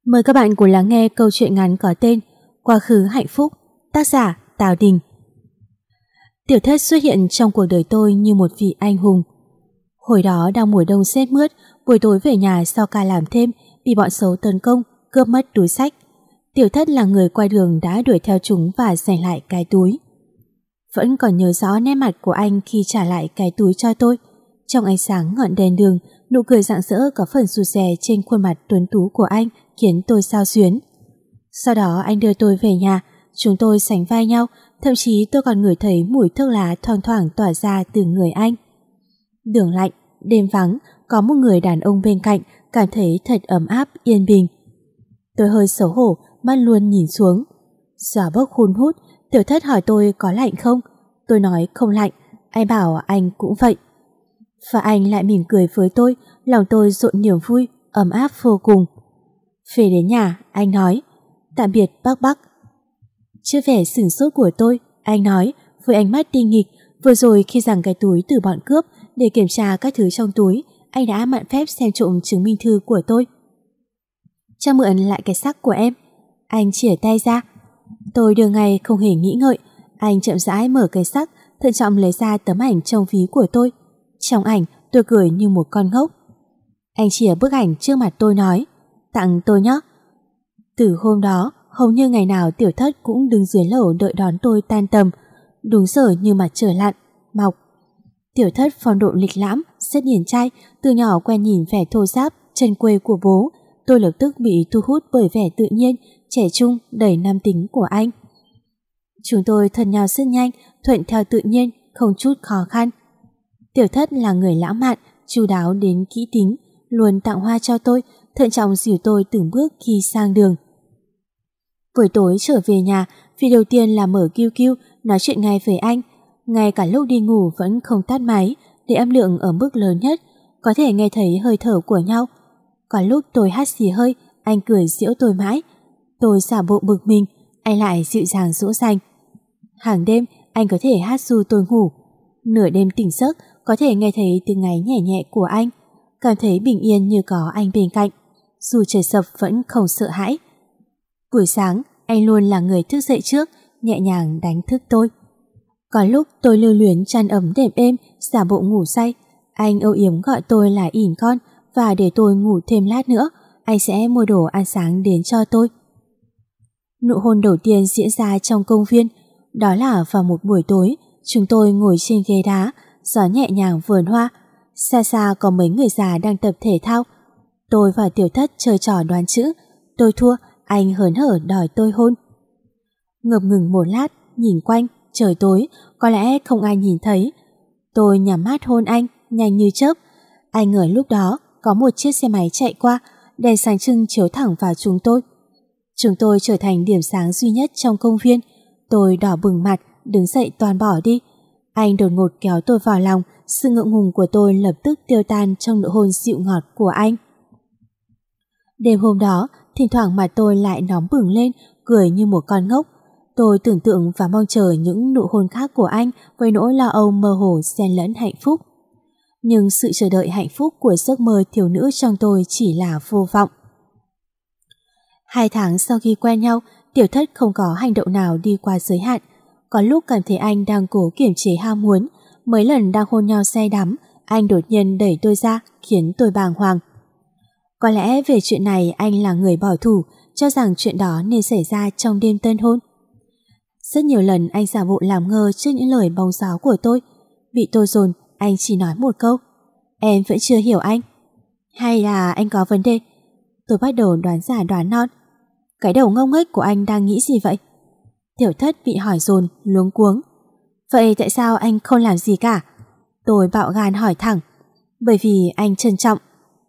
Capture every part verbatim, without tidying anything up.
Mời các bạn cùng lắng nghe câu chuyện ngắn có tên Quá khứ hạnh phúc, tác giả Tào Đình. Tiểu Thất xuất hiện trong cuộc đời tôi như một vị anh hùng. Hồi đó đang mùa đông rét mướt, buổi tối về nhà sau ca làm thêm bị bọn xấu tấn công, cướp mất túi xách. Tiểu Thất là người qua đường đã đuổi theo chúng và giành lại cái túi. Vẫn còn nhớ rõ nét mặt của anh khi trả lại cái túi cho tôi. Trong ánh sáng ngọn đèn đường, nụ cười rạng rỡ có phần rụt rè trên khuôn mặt tuấn tú của anh khiến tôi xao xuyến. Sau đó anh đưa tôi về nhà, chúng tôi sánh vai nhau, thậm chí tôi còn ngửi thấy mùi thuốc lá thoang thoảng tỏa ra từ người anh. Đường lạnh, đêm vắng, có một người đàn ông bên cạnh, cảm thấy thật ấm áp, yên bình. Tôi hơi xấu hổ, mắt luôn nhìn xuống. Gió bốc hun hút, Tiểu Thất hỏi tôi có lạnh không? Tôi nói không lạnh, anh bảo anh cũng vậy. Và anh lại mỉm cười với tôi, lòng tôi rộn niềm vui, ấm áp vô cùng. Về đến nhà, anh nói, tạm biệt bác Bắc. Trước vẻ sửng sốt của tôi, anh nói với ánh mắt tinh nghịch, vừa rồi khi giằng cái túi từ bọn cướp để kiểm tra các thứ trong túi, anh đã mạn phép xem trộm chứng minh thư của tôi. Cho mượn lại cái sắc của em. Anh chìa tay ra. Tôi đưa ngay không hề nghĩ ngợi. Anh chậm rãi mở cái sắc, thận trọng lấy ra tấm ảnh trong ví của tôi. Trong ảnh tôi cười như một con ngốc. Anh chìa bức ảnh trước mặt tôi nói, tặng tôi nhé. Từ hôm đó, hầu như ngày nào Tiểu Thất cũng đứng dưới lầu đợi đón tôi tan tầm. Đúng giờ như mặt trời lặn, mọc. Tiểu Thất phong độ lịch lãm, rất điển trai, từ nhỏ quen nhìn vẻ thô ráp, chân quê của bố. Tôi lập tức bị thu hút bởi vẻ tự nhiên, trẻ trung, đầy nam tính của anh. Chúng tôi thân nhau rất nhanh, thuận theo tự nhiên, không chút khó khăn. Tiểu Thất là người lãng mạn, chu đáo đến kỹ tính, luôn tặng hoa cho tôi, thận trọng dìu tôi từng bước khi sang đường. Buổi tối trở về nhà, việc đầu tiên là mở Q Q, nói chuyện ngay với anh. Ngay cả lúc đi ngủ vẫn không tắt máy, để âm lượng ở mức lớn nhất, có thể nghe thấy hơi thở của nhau. Có lúc tôi hắt xì hơi, anh cười giễu tôi mãi. Tôi giả bộ bực mình, anh lại dịu dàng dỗ dành. Hàng đêm, anh có thể hát ru tôi ngủ. Nửa đêm tỉnh giấc, có thể nghe thấy tiếng ngáy nhẹ nhẹ của anh, cảm thấy bình yên như có anh bên cạnh. Dù trời sập vẫn không sợ hãi. Buổi sáng, anh luôn là người thức dậy trước, nhẹ nhàng đánh thức tôi. Có lúc tôi lưu luyến chăn ấm đệm êm, giả bộ ngủ say. Anh âu yếm gọi tôi là ỉn con, và để tôi ngủ thêm lát nữa, anh sẽ mua đồ ăn sáng đến cho tôi. Nụ hôn đầu tiên diễn ra trong công viên. Đó là vào một buổi tối, chúng tôi ngồi trên ghế đá, gió nhẹ nhàng vườn hoa. Xa xa có mấy người già đang tập thể thao. Tôi và Tiểu Thất chơi trò đoán chữ. Tôi thua, anh hớn hở đòi tôi hôn. Ngập ngừng một lát, nhìn quanh, trời tối, có lẽ không ai nhìn thấy. Tôi nhắm mắt hôn anh, nhanh như chớp. Anh ngờ lúc đó có một chiếc xe máy chạy qua, đèn sáng trưng chiếu thẳng vào chúng tôi. Chúng tôi trở thành điểm sáng duy nhất trong công viên. Tôi đỏ bừng mặt, đứng dậy toàn bỏ đi. Anh đột ngột kéo tôi vào lòng, sự ngượng ngùng của tôi lập tức tiêu tan trong nụ hôn dịu ngọt của anh. Đêm hôm đó, thỉnh thoảng mặt tôi lại nóng bừng lên, cười như một con ngốc. Tôi tưởng tượng và mong chờ những nụ hôn khác của anh với nỗi lo âu mơ hồ xen lẫn hạnh phúc. Nhưng sự chờ đợi hạnh phúc của giấc mơ thiếu nữ trong tôi chỉ là vô vọng. Hai tháng sau khi quen nhau, Tiểu Thất không có hành động nào đi qua giới hạn. Có lúc cảm thấy anh đang cố kiềm chế ham muốn. Mấy lần đang hôn nhau say đắm, anh đột nhiên đẩy tôi ra, khiến tôi bàng hoàng. Có lẽ về chuyện này anh là người bảo thủ, cho rằng chuyện đó nên xảy ra trong đêm tân hôn. Rất nhiều lần anh giả bộ làm ngơ trước những lời bóng gió của tôi. Bị tôi dồn, anh chỉ nói một câu, em vẫn chưa hiểu anh. Hay là anh có vấn đề? Tôi bắt đầu đoán giả đoán non. Cái đầu ngông nghếch của anh đang nghĩ gì vậy? Tiểu Thất bị hỏi dồn, luống cuống. Vậy tại sao anh không làm gì cả? Tôi bạo gan hỏi thẳng. Bởi vì anh trân trọng.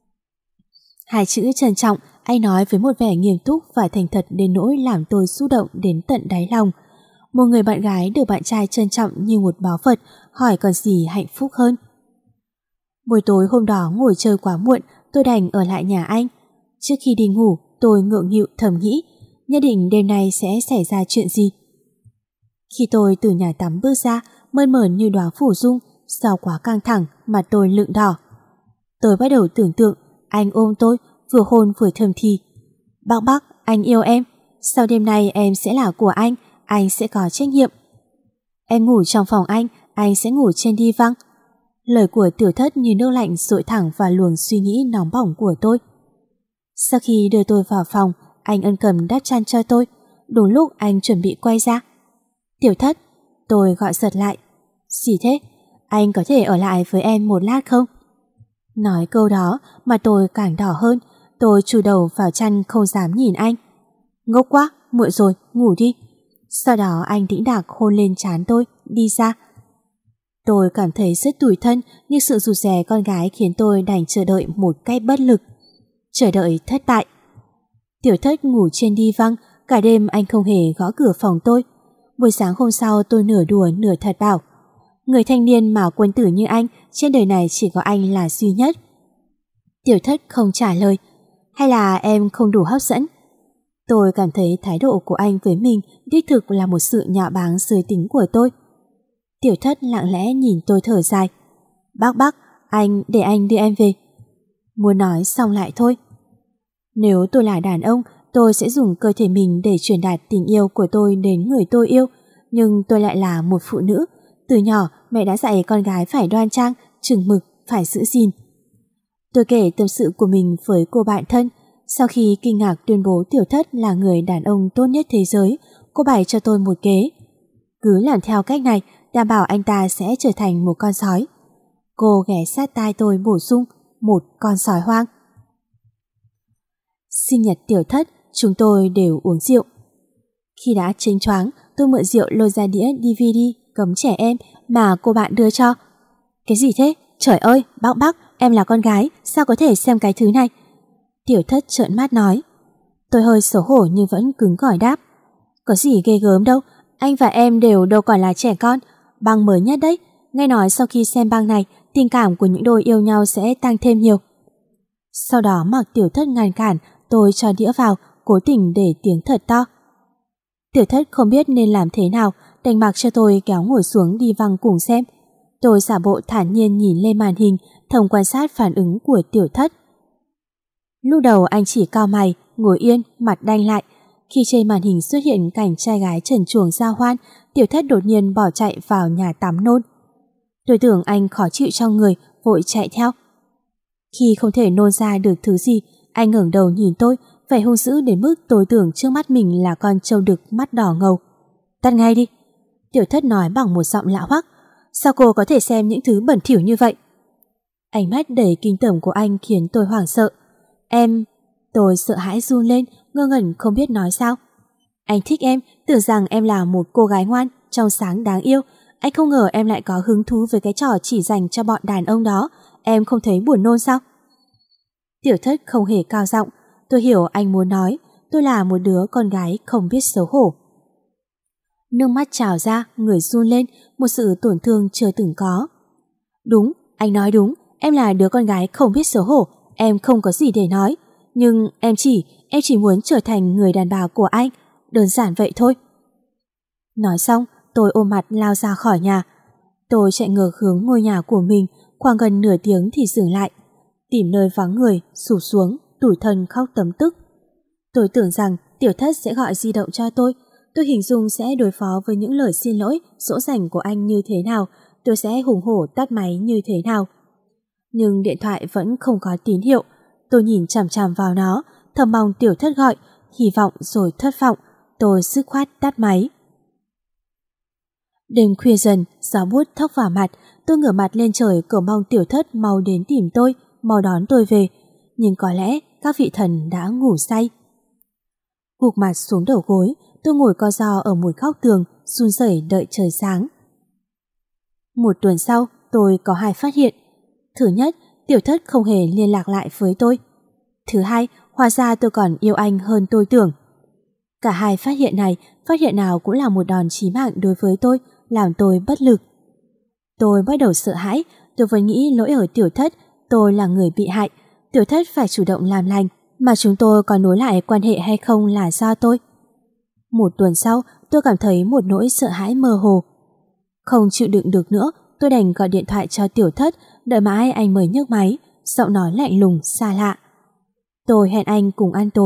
Hai chữ trân trọng anh nói với một vẻ nghiêm túc và thành thật đến nỗi làm tôi xúc động đến tận đáy lòng. Một người bạn gái được bạn trai trân trọng như một báu vật, hỏi còn gì hạnh phúc hơn. Buổi tối hôm đó ngồi chơi quá muộn, tôi đành ở lại nhà anh. Trước khi đi ngủ, tôi ngượng nghịu thầm nghĩ, nhất định đêm nay sẽ xảy ra chuyện gì. Khi tôi từ nhà tắm bước ra, mơn mởn như đóa phủ dung, sao quá căng thẳng, mặt tôi lựng đỏ. Tôi bắt đầu tưởng tượng anh ôm tôi, vừa hôn vừa thầm thì. Bác Bắc, anh yêu em. Sau đêm nay em sẽ là của anh, anh sẽ có trách nhiệm. Em ngủ trong phòng anh, anh sẽ ngủ trên đi văng. Lời của Tiểu Thất như nước lạnh dội thẳng vào luồng suy nghĩ nóng bỏng của tôi. Sau khi đưa tôi vào phòng, anh ân cần đắp chăn cho tôi. Đúng lúc anh chuẩn bị quay ra. Tiểu Thất, tôi gọi giật lại. Gì thế? Anh có thể ở lại với em một lát không? Nói câu đó mà tôi càng đỏ hơn. Tôi chùi đầu vào chăn không dám nhìn anh. Ngốc quá, muộn rồi, ngủ đi. Sau đó anh đĩnh đạc hôn lên trán tôi, đi ra. Tôi cảm thấy rất tủi thân, nhưng sự rụt rè con gái khiến tôi đành chờ đợi một cách bất lực. Chờ đợi thất bại. Tiểu Thất ngủ trên đi văng, cả đêm anh không hề gõ cửa phòng tôi. Buổi sáng hôm sau tôi nửa đùa nửa thật bảo, người thanh niên mà quân tử như anh, trên đời này chỉ có anh là duy nhất. Tiểu Thất không trả lời. Hay là em không đủ hấp dẫn? Tôi cảm thấy thái độ của anh với mình đích thực là một sự nhạo báng giới tính của tôi. Tiểu Thất lặng lẽ nhìn tôi thở dài. Bác Bác, anh để anh đưa em về. Muốn nói xong lại thôi. Nếu tôi là đàn ông, tôi sẽ dùng cơ thể mình để truyền đạt tình yêu của tôi đến người tôi yêu. Nhưng tôi lại là một phụ nữ. Từ nhỏ mẹ đã dạy con gái phải đoan trang, chừng mực, phải giữ gìn. Tôi kể tâm sự của mình với cô bạn thân. Sau khi kinh ngạc tuyên bố Tiểu Thất là người đàn ông tốt nhất thế giới, cô bày cho tôi một kế. Cứ làm theo cách này, đảm bảo anh ta sẽ trở thành một con sói. Cô ghé sát tai tôi bổ sung, một con sói hoang. Sinh nhật Tiểu Thất, chúng tôi đều uống rượu. Khi đã chênh choáng, tôi mượn rượu lôi ra đĩa đê vê đê cấm trẻ em mà cô bạn đưa cho. Cái gì thế? Trời ơi, bác Bác, em là con gái, sao có thể xem cái thứ này? Tiểu Thất trợn mắt nói. Tôi hơi xấu hổ nhưng vẫn cứng cỏi đáp. Có gì ghê gớm đâu, anh và em đều đâu còn là trẻ con. Băng mới nhất đấy, nghe nói sau khi xem băng này, tình cảm của những đôi yêu nhau sẽ tăng thêm nhiều. Sau đó mặc Tiểu Thất ngăn cản, tôi cho đĩa vào, cố tình để tiếng thật to. Tiểu Thất không biết nên làm thế nào, đành mặc cho tôi kéo ngồi xuống đi văng cùng xem. Tôi giả bộ thản nhiên nhìn lên màn hình, thầm quan sát phản ứng của Tiểu Thất. Lúc đầu anh chỉ cau mày, ngồi yên, mặt đanh lại. Khi trên màn hình xuất hiện cảnh trai gái trần truồng giao hoan, Tiểu Thất đột nhiên bỏ chạy vào nhà tắm nôn. Tôi tưởng anh khó chịu trong người, vội chạy theo. Khi không thể nôn ra được thứ gì, anh ngẩng đầu nhìn tôi, vẻ hung dữ đến mức tôi tưởng trước mắt mình là con trâu đực mắt đỏ ngầu. Tắt ngay đi. Tiểu Thất nói bằng một giọng lạ hoắc. Sao cô có thể xem những thứ bẩn thỉu như vậy? Ánh mắt đầy kinh tởm của anh khiến tôi hoảng sợ. Em... Tôi sợ hãi run lên, ngơ ngẩn không biết nói sao. Anh thích em, tưởng rằng em là một cô gái ngoan, trong sáng đáng yêu. Anh không ngờ em lại có hứng thú với cái trò chỉ dành cho bọn đàn ông đó. Em không thấy buồn nôn sao? Tiểu Thất không hề cao giọng. Tôi hiểu anh muốn nói, tôi là một đứa con gái không biết xấu hổ. Nước mắt trào ra, người run lên, một sự tổn thương chưa từng có. Đúng, anh nói đúng, em là đứa con gái không biết xấu hổ, em không có gì để nói. Nhưng em chỉ, em chỉ muốn trở thành người đàn bà của anh, đơn giản vậy thôi. Nói xong, tôi ôm mặt lao ra khỏi nhà. Tôi chạy ngược hướng ngôi nhà của mình, khoảng gần nửa tiếng thì dừng lại. Tìm nơi vắng người, sụp xuống, tủi thân khóc tấm tức. Tôi tưởng rằng Tiểu Thất sẽ gọi di động cho tôi. Tôi hình dung sẽ đối phó với những lời xin lỗi, dỗ dành của anh như thế nào, tôi sẽ hùng hổ tắt máy như thế nào. Nhưng điện thoại vẫn không có tín hiệu. Tôi nhìn chằm chằm vào nó, thầm mong Tiểu Thất gọi, hy vọng rồi thất vọng. Tôi dứt khoát tắt máy. Đêm khuya dần, gió buốt thốc vào mặt. Tôi ngửa mặt lên trời cầu mong Tiểu Thất mau đến tìm tôi, mau đón tôi về. Nhưng có lẽ các vị thần đã ngủ say. Gục mặt xuống đầu gối, tôi ngồi co ro ở một góc tường, run rẩy đợi trời sáng. Một tuần sau, tôi có hai phát hiện. Thứ nhất, Tiểu Thất không hề liên lạc lại với tôi. Thứ hai, hóa ra tôi còn yêu anh hơn tôi tưởng. Cả hai phát hiện này, phát hiện nào cũng là một đòn chí mạng đối với tôi, làm tôi bất lực. Tôi bắt đầu sợ hãi, tôi vẫn nghĩ lỗi ở Tiểu Thất, tôi là người bị hại. Tiểu Thất phải chủ động làm lành, mà chúng tôi có nối lại quan hệ hay không là do tôi. Một tuần sau, tôi cảm thấy một nỗi sợ hãi mơ hồ. Không chịu đựng được nữa, tôi đành gọi điện thoại cho Tiểu Thất, đợi mãi anh mới nhấc máy, giọng nói lạnh lùng, xa lạ. Tôi hẹn anh cùng ăn tối,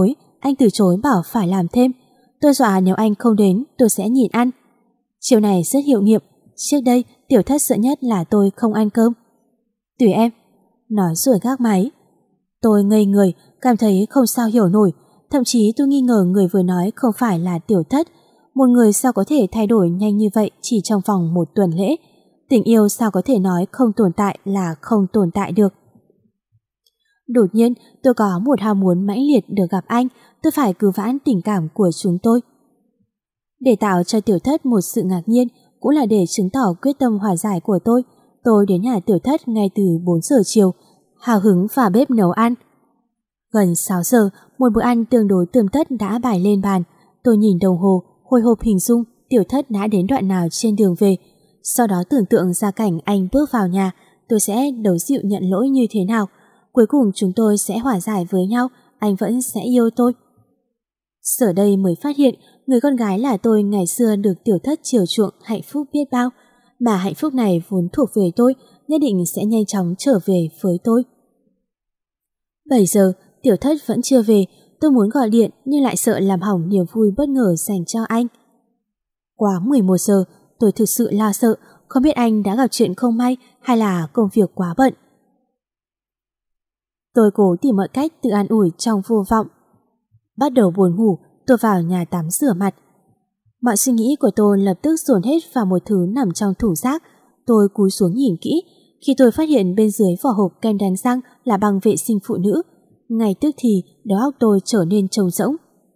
anh từ chối bảo phải làm thêm. Tôi dọa nếu anh không đến tôi sẽ nhịn ăn. Chiều này rất hiệu nghiệm. Trước đây Tiểu Thất sợ nhất là tôi không ăn cơm. Tùy em. Nói rồi gác máy. Tôi ngây người, cảm thấy không sao hiểu nổi. Thậm chí tôi nghi ngờ người vừa nói không phải là Tiểu Thất. Một người sao có thể thay đổi nhanh như vậy chỉ trong vòng một tuần lễ. Tình yêu sao có thể nói không tồn tại là không tồn tại được. Đột nhiên tôi có một ham muốn mãnh liệt được gặp anh. Tôi phải cứu vãn tình cảm của chúng tôi. Để tạo cho Tiểu Thất một sự ngạc nhiên, cũng là để chứng tỏ quyết tâm hòa giải của tôi. Tôi đến nhà Tiểu Thất ngay từ bốn giờ chiều, hào hứng vào bếp nấu ăn. Gần sáu giờ, một bữa ăn tương đối tươm tất đã bày lên bàn. Tôi nhìn đồng hồ, hồi hộp hình dung Tiểu Thất đã đến đoạn nào trên đường về. Sau đó tưởng tượng ra cảnh anh bước vào nhà, tôi sẽ đấu dịu nhận lỗi như thế nào. Cuối cùng chúng tôi sẽ hòa giải với nhau, anh vẫn sẽ yêu tôi. Giờ đây mới phát hiện, người con gái là tôi ngày xưa được Tiểu Thất chiều chuộng hạnh phúc biết bao. Mà hạnh phúc này vốn thuộc về tôi, nhất định sẽ nhanh chóng trở về với tôi. bảy giờ, Tiểu Thất vẫn chưa về. Tôi muốn gọi điện nhưng lại sợ làm hỏng niềm vui bất ngờ dành cho anh. Quá mười một giờ, tôi thực sự lo sợ, không biết anh đã gặp chuyện không may hay là công việc quá bận. Tôi cố tìm mọi cách tự an ủi trong vô vọng. Bắt đầu buồn ngủ, tôi vào nhà tắm rửa mặt. Mọi suy nghĩ của tôi lập tức dồn hết vào một thứ nằm trong tủ rác. Tôi cúi xuống nhìn kỹ, khi tôi phát hiện bên dưới vỏ hộp kem đánh răng là băng vệ sinh phụ nữ. Ngay tức thì đầu óc tôi trở nên trống rỗng.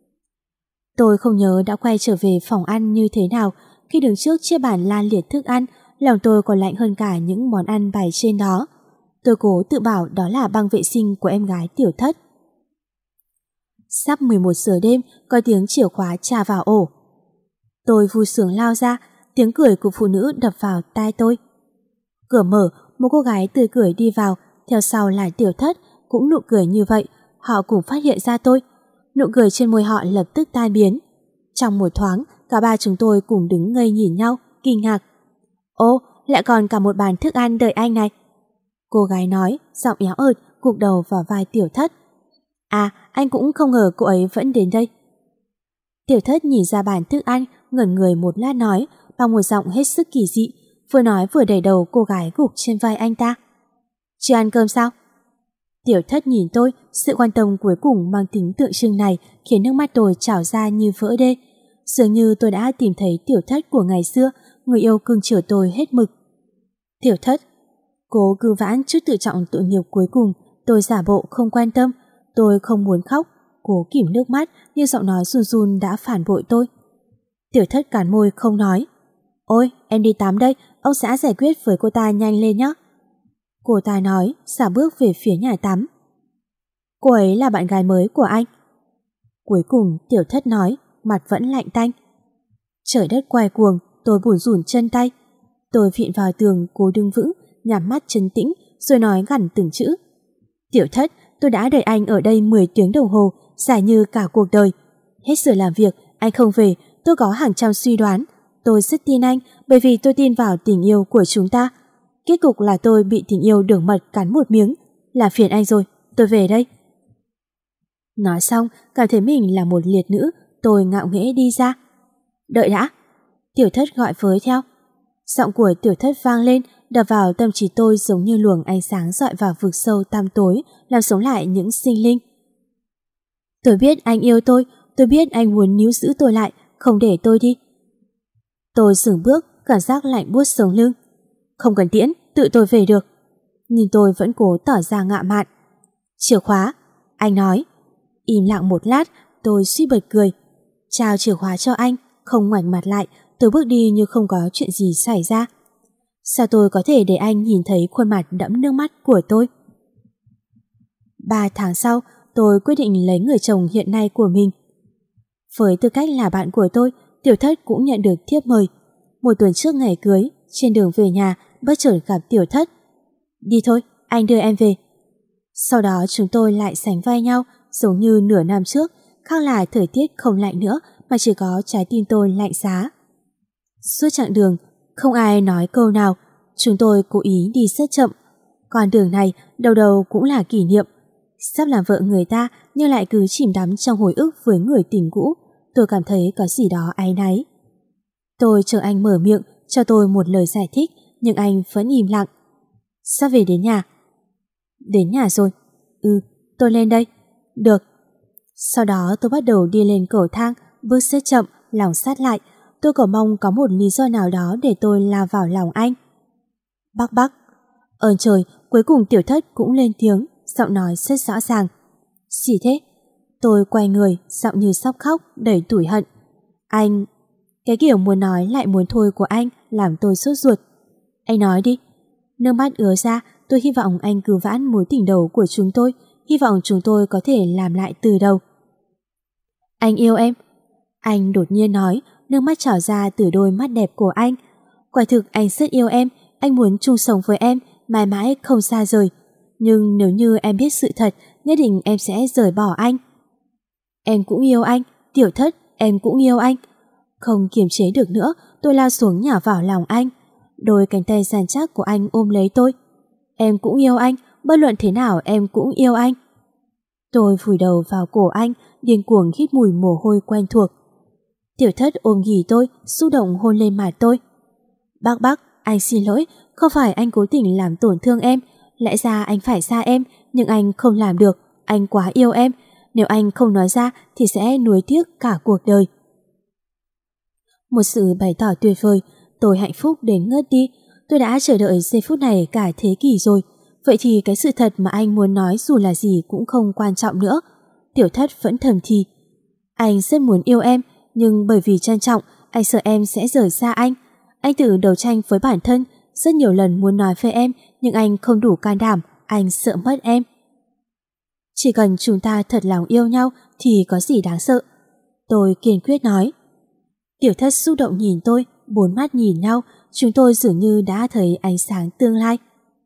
Tôi không nhớ đã quay trở về phòng ăn như thế nào. Khi đứng trước chiếc bàn lan liệt thức ăn, lòng tôi còn lạnh hơn cả những món ăn bày trên đó. Tôi cố tự bảo đó là băng vệ sinh của em gái Tiểu Thất. Sắp mười một giờ đêm, có tiếng chìa khóa tra vào ổ. Tôi vui sướng lao ra, tiếng cười của phụ nữ đập vào tai tôi. Cửa mở, một cô gái tươi cười đi vào, theo sau là Tiểu Thất, cũng nụ cười như vậy. Họ cùng phát hiện ra tôi. Nụ cười trên môi họ lập tức tan biến. Trong một thoáng, cả ba chúng tôi cùng đứng ngây nhìn nhau, kinh ngạc. Ô, lại còn cả một bàn thức ăn đợi anh này. Cô gái nói, giọng éo ợt, gục đầu vào vai Tiểu Thất. À, anh cũng không ngờ cô ấy vẫn đến đây. Tiểu Thất nhìn ra bàn thức ăn, ngẩn người một lát nói, bằng một giọng hết sức kỳ dị, vừa nói vừa đẩy đầu cô gái gục trên vai anh ta. Chưa ăn cơm sao? Tiểu Thất nhìn tôi, sự quan tâm cuối cùng mang tính tượng trưng này khiến nước mắt tôi trào ra như vỡ đê. Dường như tôi đã tìm thấy Tiểu Thất của ngày xưa, người yêu cưng chiều tôi hết mực. Tiểu Thất. Cố cứu vãn chút tự trọng tội nghiệp cuối cùng, tôi giả bộ không quan tâm. Tôi không muốn khóc, cố kìm nước mắt nhưng giọng nói run run đã phản bội tôi. Tiểu Thất cắn môi không nói. Ôi, em đi tắm đây, ông xã giải quyết với cô ta nhanh lên nhé. Cô ta nói, xả bước về phía nhà tắm. Cô ấy là bạn gái mới của anh. Cuối cùng Tiểu Thất nói, mặt vẫn lạnh tanh. Trời đất quay cuồng, tôi bủn rủn chân tay. Tôi vịn vào tường cố đứng vững, nhắm mắt trấn tĩnh rồi nói gằn từng chữ. Tiểu Thất, tôi đã đợi anh ở đây mười tiếng đồng hồ, dài như cả cuộc đời. Hết giờ làm việc, anh không về, tôi có hàng trăm suy đoán. Tôi rất tin anh bởi vì tôi tin vào tình yêu của chúng ta. Kết cục là tôi bị tình yêu đường mật cắn một miếng. Làm phiền anh rồi, tôi về đây. Nói xong, cảm thấy mình là một liệt nữ, tôi ngạo nghễ đi ra. Đợi đã. Tiểu Thất gọi với theo. Giọng của Tiểu Thất vang lên, đập vào tâm trí tôi giống như luồng ánh sáng dọi vào vực sâu tăm tối, làm sống lại những sinh linh. Tôi biết anh yêu tôi, tôi biết anh muốn níu giữ tôi lại, không để tôi đi. Tôi dừng bước, cảm giác lạnh buốt sống lưng. Không cần tiễn, tự tôi về được. Nhưng tôi vẫn cố tỏ ra ngạo mạn. Chìa khóa, anh nói. Im lặng một lát, tôi suýt bật cười. Trao chìa khóa cho anh, không ngoảnh mặt lại, tôi bước đi như không có chuyện gì xảy ra. Sao tôi có thể để anh nhìn thấy khuôn mặt đẫm nước mắt của tôi? Ba tháng sau, tôi quyết định lấy người chồng hiện nay của mình. Với tư cách là bạn của tôi, Tiểu Thất cũng nhận được thiếp mời. Một tuần trước ngày cưới, trên đường về nhà, bất chợt gặp Tiểu Thất. Đi thôi, anh đưa em về. Sau đó chúng tôi lại sánh vai nhau, giống như nửa năm trước, khác là thời tiết không lạnh nữa mà chỉ có trái tim tôi lạnh giá. Suốt chặng đường, không ai nói câu nào, chúng tôi cố ý đi rất chậm. Con đường này đầu đầu cũng là kỷ niệm. Sắp làm vợ người ta nhưng lại cứ chìm đắm trong hồi ức với người tình cũ. Tôi cảm thấy có gì đó áy náy. Tôi chờ anh mở miệng cho tôi một lời giải thích, nhưng anh vẫn im lặng. Sắp về đến nhà? Đến nhà rồi. Ừ, tôi lên đây. Được. Sau đó tôi bắt đầu đi lên cầu thang, bước rất chậm, lòng sát lại. Tôi cầu mong có một lý do nào đó để tôi lao vào lòng anh. Bác bác. Ơn trời, cuối cùng Tiểu Thất cũng lên tiếng, giọng nói rất rõ ràng. Gì thế? Tôi quay người, giọng như sắp khóc, đầy tủi hận. Anh... Cái kiểu muốn nói lại muốn thôi của anh làm tôi sốt ruột. Anh nói đi. Nước mắt ứa ra. Tôi hy vọng anh cứu vãn mối tình đầu của chúng tôi, hy vọng chúng tôi có thể làm lại từ đầu. Anh yêu em. Anh đột nhiên nói, nước mắt trào ra từ đôi mắt đẹp của anh. Quả thực anh rất yêu em, anh muốn chung sống với em, mãi mãi không xa rời. Nhưng nếu như em biết sự thật, nhất định em sẽ rời bỏ anh. Em cũng yêu anh, Tiểu Thất, em cũng yêu anh. Không kiềm chế được nữa, tôi lao xuống nhào vào lòng anh. Đôi cánh tay săn chắc của anh ôm lấy tôi. Em cũng yêu anh, bất luận thế nào em cũng yêu anh. Tôi vùi đầu vào cổ anh, điên cuồng hít mùi mồ hôi quen thuộc. Tiểu Thất ôm ghì tôi, xúc động hôn lên mặt tôi. Bác bác, anh xin lỗi, không phải anh cố tình làm tổn thương em. Lẽ ra anh phải xa em, nhưng anh không làm được, anh quá yêu em. Nếu anh không nói ra thì sẽ nuối tiếc cả cuộc đời. Một sự bày tỏ tuyệt vời, tôi hạnh phúc đến ngất đi. Tôi đã chờ đợi giây phút này cả thế kỷ rồi. Vậy thì cái sự thật mà anh muốn nói dù là gì cũng không quan trọng nữa. Tiểu Thất vẫn thầm thì. Anh rất muốn yêu em, nhưng bởi vì trân trọng, anh sợ em sẽ rời xa anh. Anh tự đấu tranh với bản thân, rất nhiều lần muốn nói với em, nhưng anh không đủ can đảm, anh sợ mất em. Chỉ cần chúng ta thật lòng yêu nhau thì có gì đáng sợ. Tôi kiên quyết nói. Tiểu Thất xúc động nhìn tôi, bốn mắt nhìn nhau, chúng tôi dường như đã thấy ánh sáng tương lai.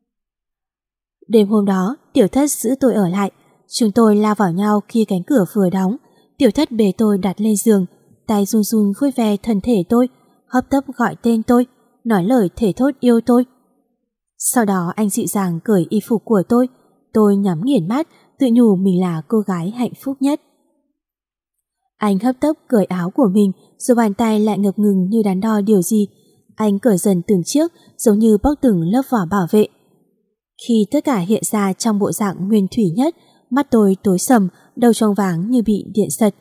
Đêm hôm đó, Tiểu Thất giữ tôi ở lại. Chúng tôi lao vào nhau khi cánh cửa vừa đóng. Tiểu Thất bế tôi đặt lên giường, tay run run vui vẻ thân thể tôi, hấp tấp gọi tên tôi, nói lời thể thốt yêu tôi. Sau đó anh dịu dàng cởi y phục của tôi. Tôi nhắm nghiền mắt, tự nhủ mình là cô gái hạnh phúc nhất. Anh hấp tấp cởi áo của mình, rồi bàn tay lại ngập ngừng như đắn đo điều gì. Anh cởi dần từng chiếc, giống như bóc từng lớp vỏ bảo vệ. Khi tất cả hiện ra trong bộ dạng nguyên thủy nhất, mắt tôi tối sầm, đầu choáng váng như bị điện giật.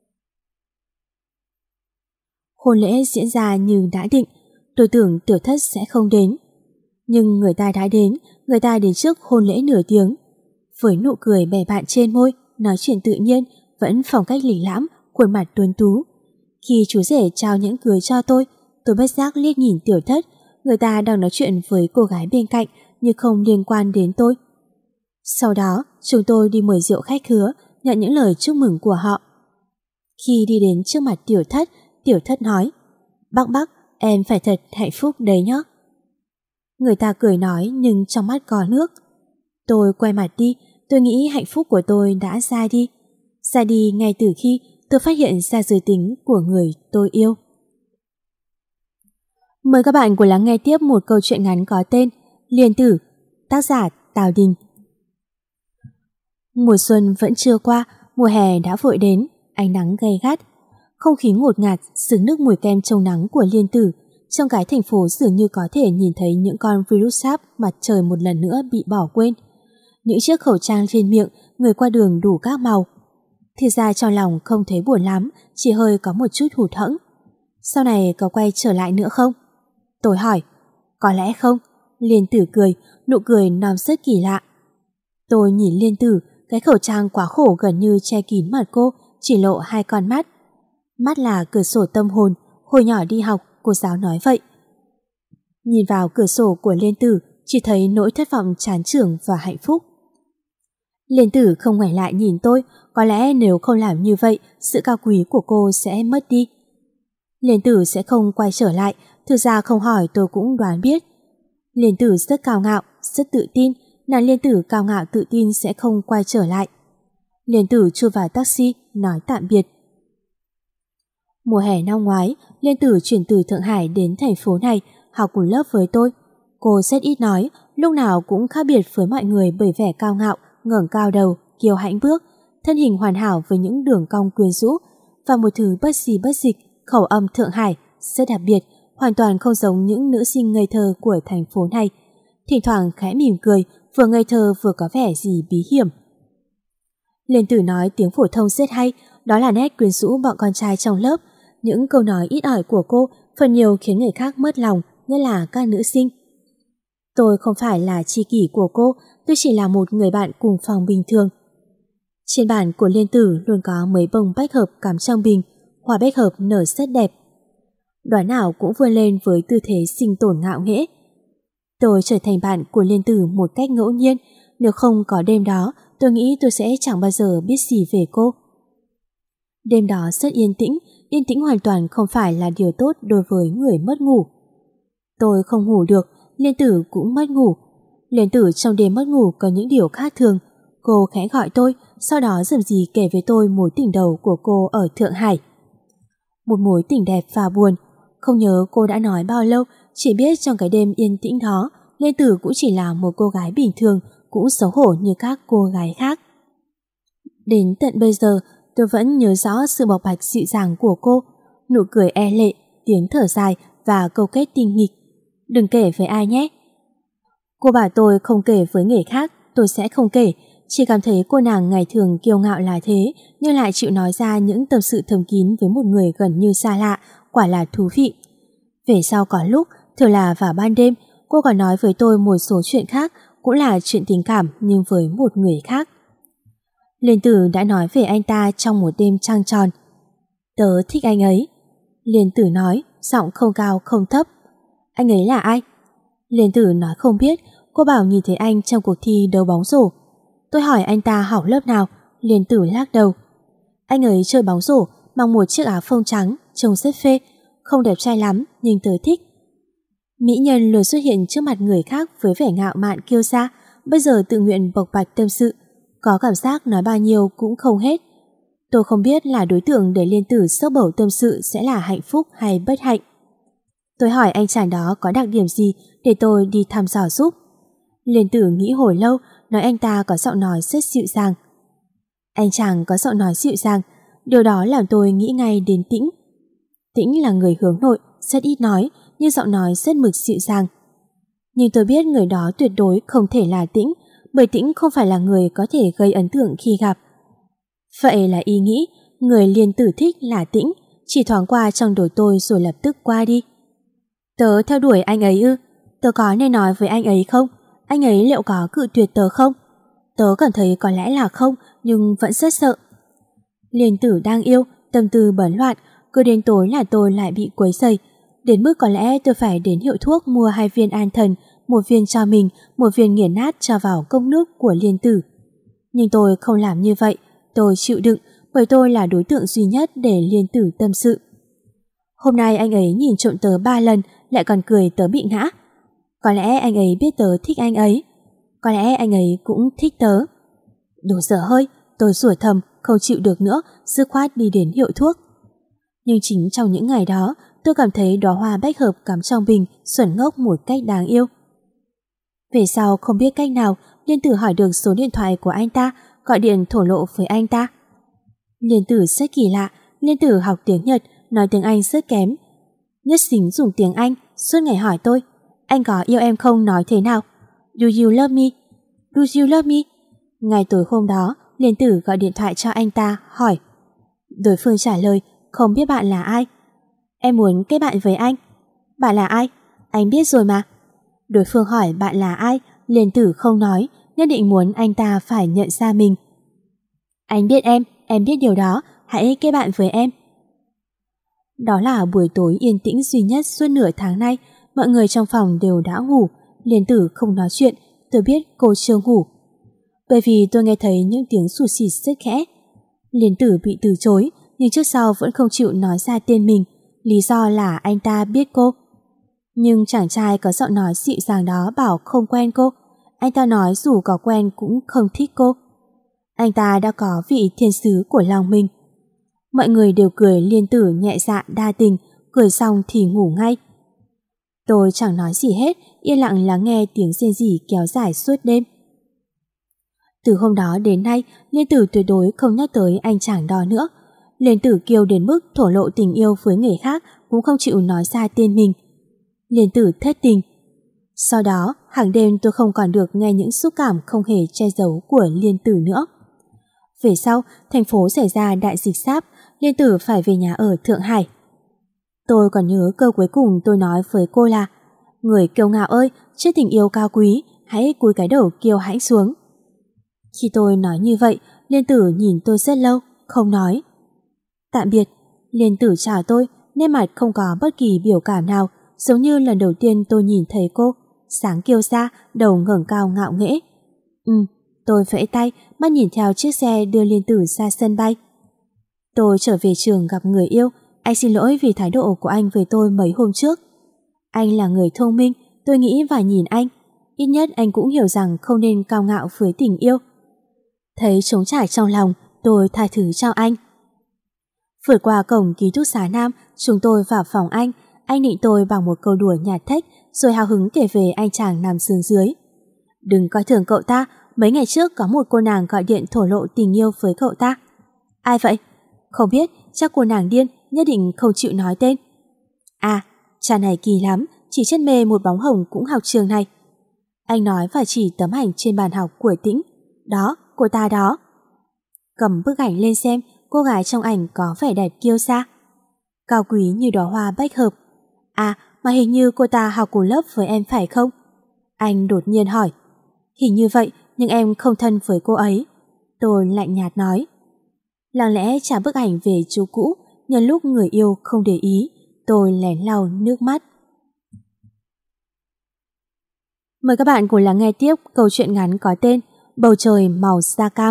Hôn lễ diễn ra như đã định. Tôi tưởng Tiểu Thất sẽ không đến, nhưng người ta đã đến. Người ta đến trước hôn lễ nửa tiếng, với nụ cười bè bạn trên môi, nói chuyện tự nhiên, vẫn phong cách lịch lãm, khuôn mặt tuấn tú. Khi chú rể trao nhẫn cưới cho tôi, tôi bất giác liếc nhìn Tiểu Thất. Người ta đang nói chuyện với cô gái bên cạnh, nhưng không liên quan đến tôi. Sau đó, chúng tôi đi mời rượu khách khứa, nhận những lời chúc mừng của họ. Khi đi đến trước mặt Tiểu Thất, Tiểu Thất nói, bác bác, em phải thật hạnh phúc đấy nhé. Người ta cười nói nhưng trong mắt có nước. Tôi quay mặt đi, tôi nghĩ hạnh phúc của tôi đã ra đi. Ra đi ngay từ khi tôi phát hiện ra giới tính của người tôi yêu. Mời các bạn cùng lắng nghe tiếp một câu chuyện ngắn có tên Liên Tử, tác giả Tào Đình. Mùa xuân vẫn chưa qua, mùa hè đã vội đến, ánh nắng gay gắt. Không khí ngột ngạt, sừng nước mùi kem chống nắng của Liên Tử. Trong cái thành phố dường như có thể nhìn thấy những con virus sáp mặt trời một lần nữa bị bỏ quên. Những chiếc khẩu trang trên miệng, người qua đường đủ các màu. Thì ra trong lòng không thấy buồn lắm, chỉ hơi có một chút hụt hẫng. Sau này có quay trở lại nữa không? Tôi hỏi. Có lẽ không. Liên Tử cười, nụ cười non rất kỳ lạ. Tôi nhìn Liên Tử, cái khẩu trang quá khổ gần như che kín mặt cô, chỉ lộ hai con mắt. Mắt là cửa sổ tâm hồn, hồi nhỏ đi học, cô giáo nói vậy. Nhìn vào cửa sổ của Liên Tử, chỉ thấy nỗi thất vọng chán chường và hạnh phúc. Liên Tử không ngoảnh lại nhìn tôi, có lẽ nếu không làm như vậy, sự cao quý của cô sẽ mất đi. Liên Tử sẽ không quay trở lại, thực ra không hỏi tôi cũng đoán biết. Liên Tử rất cao ngạo, rất tự tin, nàng Liên Tử cao ngạo tự tin sẽ không quay trở lại. Liên Tử chui vào taxi, nói tạm biệt. Mùa hè năm ngoái, Liên Tử chuyển từ Thượng Hải đến thành phố này, học cùng lớp với tôi. Cô rất ít nói, lúc nào cũng khác biệt với mọi người bởi vẻ cao ngạo, ngẩng cao đầu, kiêu hãnh bước, thân hình hoàn hảo với những đường cong quyến rũ và một thứ bất di bất dịch, khẩu âm Thượng Hải rất đặc biệt, hoàn toàn không giống những nữ sinh ngây thơ của thành phố này. Thỉnh thoảng khẽ mỉm cười, vừa ngây thơ vừa có vẻ gì bí hiểm. Liên Tử nói tiếng phổ thông rất hay, đó là nét quyến rũ bọn con trai trong lớp. Những câu nói ít ỏi của cô phần nhiều khiến người khác mất lòng, nhất là các nữ sinh. Tôi không phải là tri kỷ của cô, tôi chỉ là một người bạn cùng phòng bình thường. Trên bàn của Liên Tử luôn có mấy bông bách hợp cắm trong bình, hoa bách hợp nở rất đẹp. Đóa nào cũng vươn lên với tư thế sinh tồn ngạo nghễ. Tôi trở thành bạn của Liên Tử một cách ngẫu nhiên, nếu không có đêm đó, tôi nghĩ tôi sẽ chẳng bao giờ biết gì về cô. Đêm đó rất yên tĩnh, yên tĩnh hoàn toàn không phải là điều tốt đối với người mất ngủ. Tôi không ngủ được, Liên Tử cũng mất ngủ. Liên Tử trong đêm mất ngủ có những điều khác thường. Cô khẽ gọi tôi, sau đó dầm gì kể với tôi mối tình đầu của cô ở Thượng Hải. Một mối tình đẹp và buồn. Không nhớ cô đã nói bao lâu, chỉ biết trong cái đêm yên tĩnh đó, Liên Tử cũng chỉ là một cô gái bình thường, cũng xấu hổ như các cô gái khác. Đến tận bây giờ, tôi vẫn nhớ rõ sự bộc bạch dịu dàng của cô, nụ cười e lệ, tiếng thở dài và câu kết tinh nghịch. Đừng kể với ai nhé. Cô bảo tôi không kể với người khác, tôi sẽ không kể. Chỉ cảm thấy cô nàng ngày thường kiêu ngạo là thế, nhưng lại chịu nói ra những tâm sự thầm kín với một người gần như xa lạ, quả là thú vị. Về sau có lúc, thường là vào ban đêm, cô còn nói với tôi một số chuyện khác, cũng là chuyện tình cảm nhưng với một người khác. Liên Tử đã nói về anh ta trong một đêm trăng tròn. Tớ thích anh ấy. Liên Tử nói, giọng không cao không thấp. Anh ấy là ai? Liên Tử nói không biết, cô bảo nhìn thấy anh trong cuộc thi đấu bóng rổ. Tôi hỏi anh ta học lớp nào, Liên Tử lắc đầu. Anh ấy chơi bóng rổ, mặc một chiếc áo phông trắng, trông rất phê, không đẹp trai lắm nhưng tớ thích. Mỹ nhân luôn xuất hiện trước mặt người khác với vẻ ngạo mạn kiêu sa, bây giờ tự nguyện bộc bạch tâm sự, có cảm giác nói bao nhiêu cũng không hết. Tôi không biết là đối tượng để Liên Tử sốc bầu tâm sự sẽ là hạnh phúc hay bất hạnh. Tôi hỏi anh chàng đó có đặc điểm gì để tôi đi thăm dò giúp. Liên Tử nghĩ hồi lâu, nói anh ta có giọng nói rất dịu dàng. Anh chàng có giọng nói dịu dàng, điều đó làm tôi nghĩ ngay đến Tĩnh. Tĩnh là người hướng nội, rất ít nói, nhưng giọng nói rất mực dịu dàng. Nhưng tôi biết người đó tuyệt đối không thể là Tĩnh, bởi Tĩnh không phải là người có thể gây ấn tượng khi gặp. Vậy là ý nghĩ người Liên Tử thích là Tĩnh, chỉ thoáng qua trong đầu tôi rồi lập tức qua đi. Tớ theo đuổi anh ấy ư? Tớ có nên nói với anh ấy không? Anh ấy liệu có cự tuyệt tớ không? Tớ cảm thấy có lẽ là không, nhưng vẫn rất sợ. Liên Tử đang yêu, tâm tư bấn loạn, cứ đến tối là tôi lại bị quấy rầy. Đến mức có lẽ tôi phải đến hiệu thuốc mua hai viên an thần, một viên cho mình, một viên nghiền nát cho vào cốc nước của Liên Tử. Nhưng tôi không làm như vậy, tôi chịu đựng, bởi tôi là đối tượng duy nhất để Liên Tử tâm sự. Hôm nay anh ấy nhìn trộm tớ ba lần, lại còn cười tớ bị ngã. Có lẽ anh ấy biết tớ thích anh ấy, có lẽ anh ấy cũng thích tớ. Đồ dở hơi, tôi sủa thầm, không chịu được nữa, dứt khoát đi đến hiệu thuốc. Nhưng chính trong những ngày đó, tôi cảm thấy đóa hoa bách hợp cắm trong bình xuẩn ngốc một cách đáng yêu. Về sau không biết cách nào, Liên Tử hỏi được số điện thoại của anh ta, gọi điện thổ lộ với anh ta. Liên Tử rất kỳ lạ, Liên Tử học tiếng Nhật, nói tiếng Anh rất kém. Nhất dính dùng tiếng Anh, suốt ngày hỏi tôi, anh có yêu em không nói thế nào? Do you love me? Do you love me? Ngày tối hôm đó, Liên Tử gọi điện thoại cho anh ta, hỏi. Đối phương trả lời, không biết bạn là ai. Em muốn kết bạn với anh. Bạn là ai? Anh biết rồi mà. Đối phương hỏi bạn là ai, Liên Tử không nói, nhất định muốn anh ta phải nhận ra mình. Anh biết em, em biết điều đó, hãy kết bạn với em. Đó là buổi tối yên tĩnh duy nhất suốt nửa tháng nay, mọi người trong phòng đều đã ngủ, Liên Tử không nói chuyện, tôi biết cô chưa ngủ. Bởi vì tôi nghe thấy những tiếng sụt xịt rất khẽ. Liên Tử bị từ chối, nhưng trước sau vẫn không chịu nói ra tên mình, lý do là anh ta biết cô. Nhưng chàng trai có giọng nói dịu dàng đó bảo không quen cô, anh ta nói dù có quen cũng không thích cô. Anh ta đã có vị thiên sứ của lòng mình. Mọi người đều cười Liên Tử nhẹ dạ đa tình, cười xong thì ngủ ngay. Tôi chẳng nói gì hết, yên lặng lắng nghe tiếng rên rỉ kéo dài suốt đêm. Từ hôm đó đến nay, Liên Tử tuyệt đối không nhắc tới anh chàng đó nữa. Liên Tử kiêu đến mức thổ lộ tình yêu với người khác cũng không chịu nói ra tên mình. Liên Tử thất tình. Sau đó, hàng đêm tôi không còn được nghe những xúc cảm không hề che giấu của Liên Tử nữa. Về sau, thành phố xảy ra đại dịch SARS, Liên Tử phải về nhà ở Thượng Hải. Tôi còn nhớ câu cuối cùng tôi nói với cô là: người kiêu ngạo ơi, trước tình yêu cao quý, hãy cúi cái đầu kiêu hãnh xuống. Khi tôi nói như vậy, Liên Tử nhìn tôi rất lâu, không nói. Tạm biệt. Liên Tử chào tôi, nét mặt không có bất kỳ biểu cảm nào, giống như lần đầu tiên tôi nhìn thấy cô, sáng kiêu sa, đầu ngẩng cao ngạo nghễ. Ừ, tôi vẫy tay, mắt nhìn theo chiếc xe đưa Liên Tử ra sân bay. Tôi trở về trường gặp người yêu, anh xin lỗi vì thái độ của anh với tôi mấy hôm trước. Anh là người thông minh, tôi nghĩ và nhìn anh, ít nhất anh cũng hiểu rằng không nên cao ngạo với tình yêu. Thấy trống trải trong lòng, tôi tha thứ cho anh. Vượt qua cổng ký túc xá Nam, chúng tôi vào phòng anh. Anh nịnh tôi bằng một câu đùa nhạt thách, rồi hào hứng kể về anh chàng nằm giường dưới. Đừng coi thường cậu ta, mấy ngày trước có một cô nàng gọi điện thổ lộ tình yêu với cậu ta. Ai vậy? Không biết, chắc cô nàng điên, nhất định không chịu nói tên. À, cha này kỳ lắm, chỉ chất mê một bóng hồng cũng học trường này. Anh nói và chỉ tấm ảnh trên bàn học của Tĩnh. Đó, cô ta đó. Cầm bức ảnh lên xem, cô gái trong ảnh có vẻ đẹp kiêu sa, cao quý như đóa hoa bách hợp. À, mà hình như cô ta học cùng lớp với em phải không? Anh đột nhiên hỏi. Hình như vậy, nhưng em không thân với cô ấy. Tôi lạnh nhạt nói. Lặng lẽ trả bức ảnh về chỗ cũ, nhân lúc người yêu không để ý, tôi lén lau nước mắt. Mời các bạn cùng lắng nghe tiếp câu chuyện ngắn có tên Bầu trời màu da cam.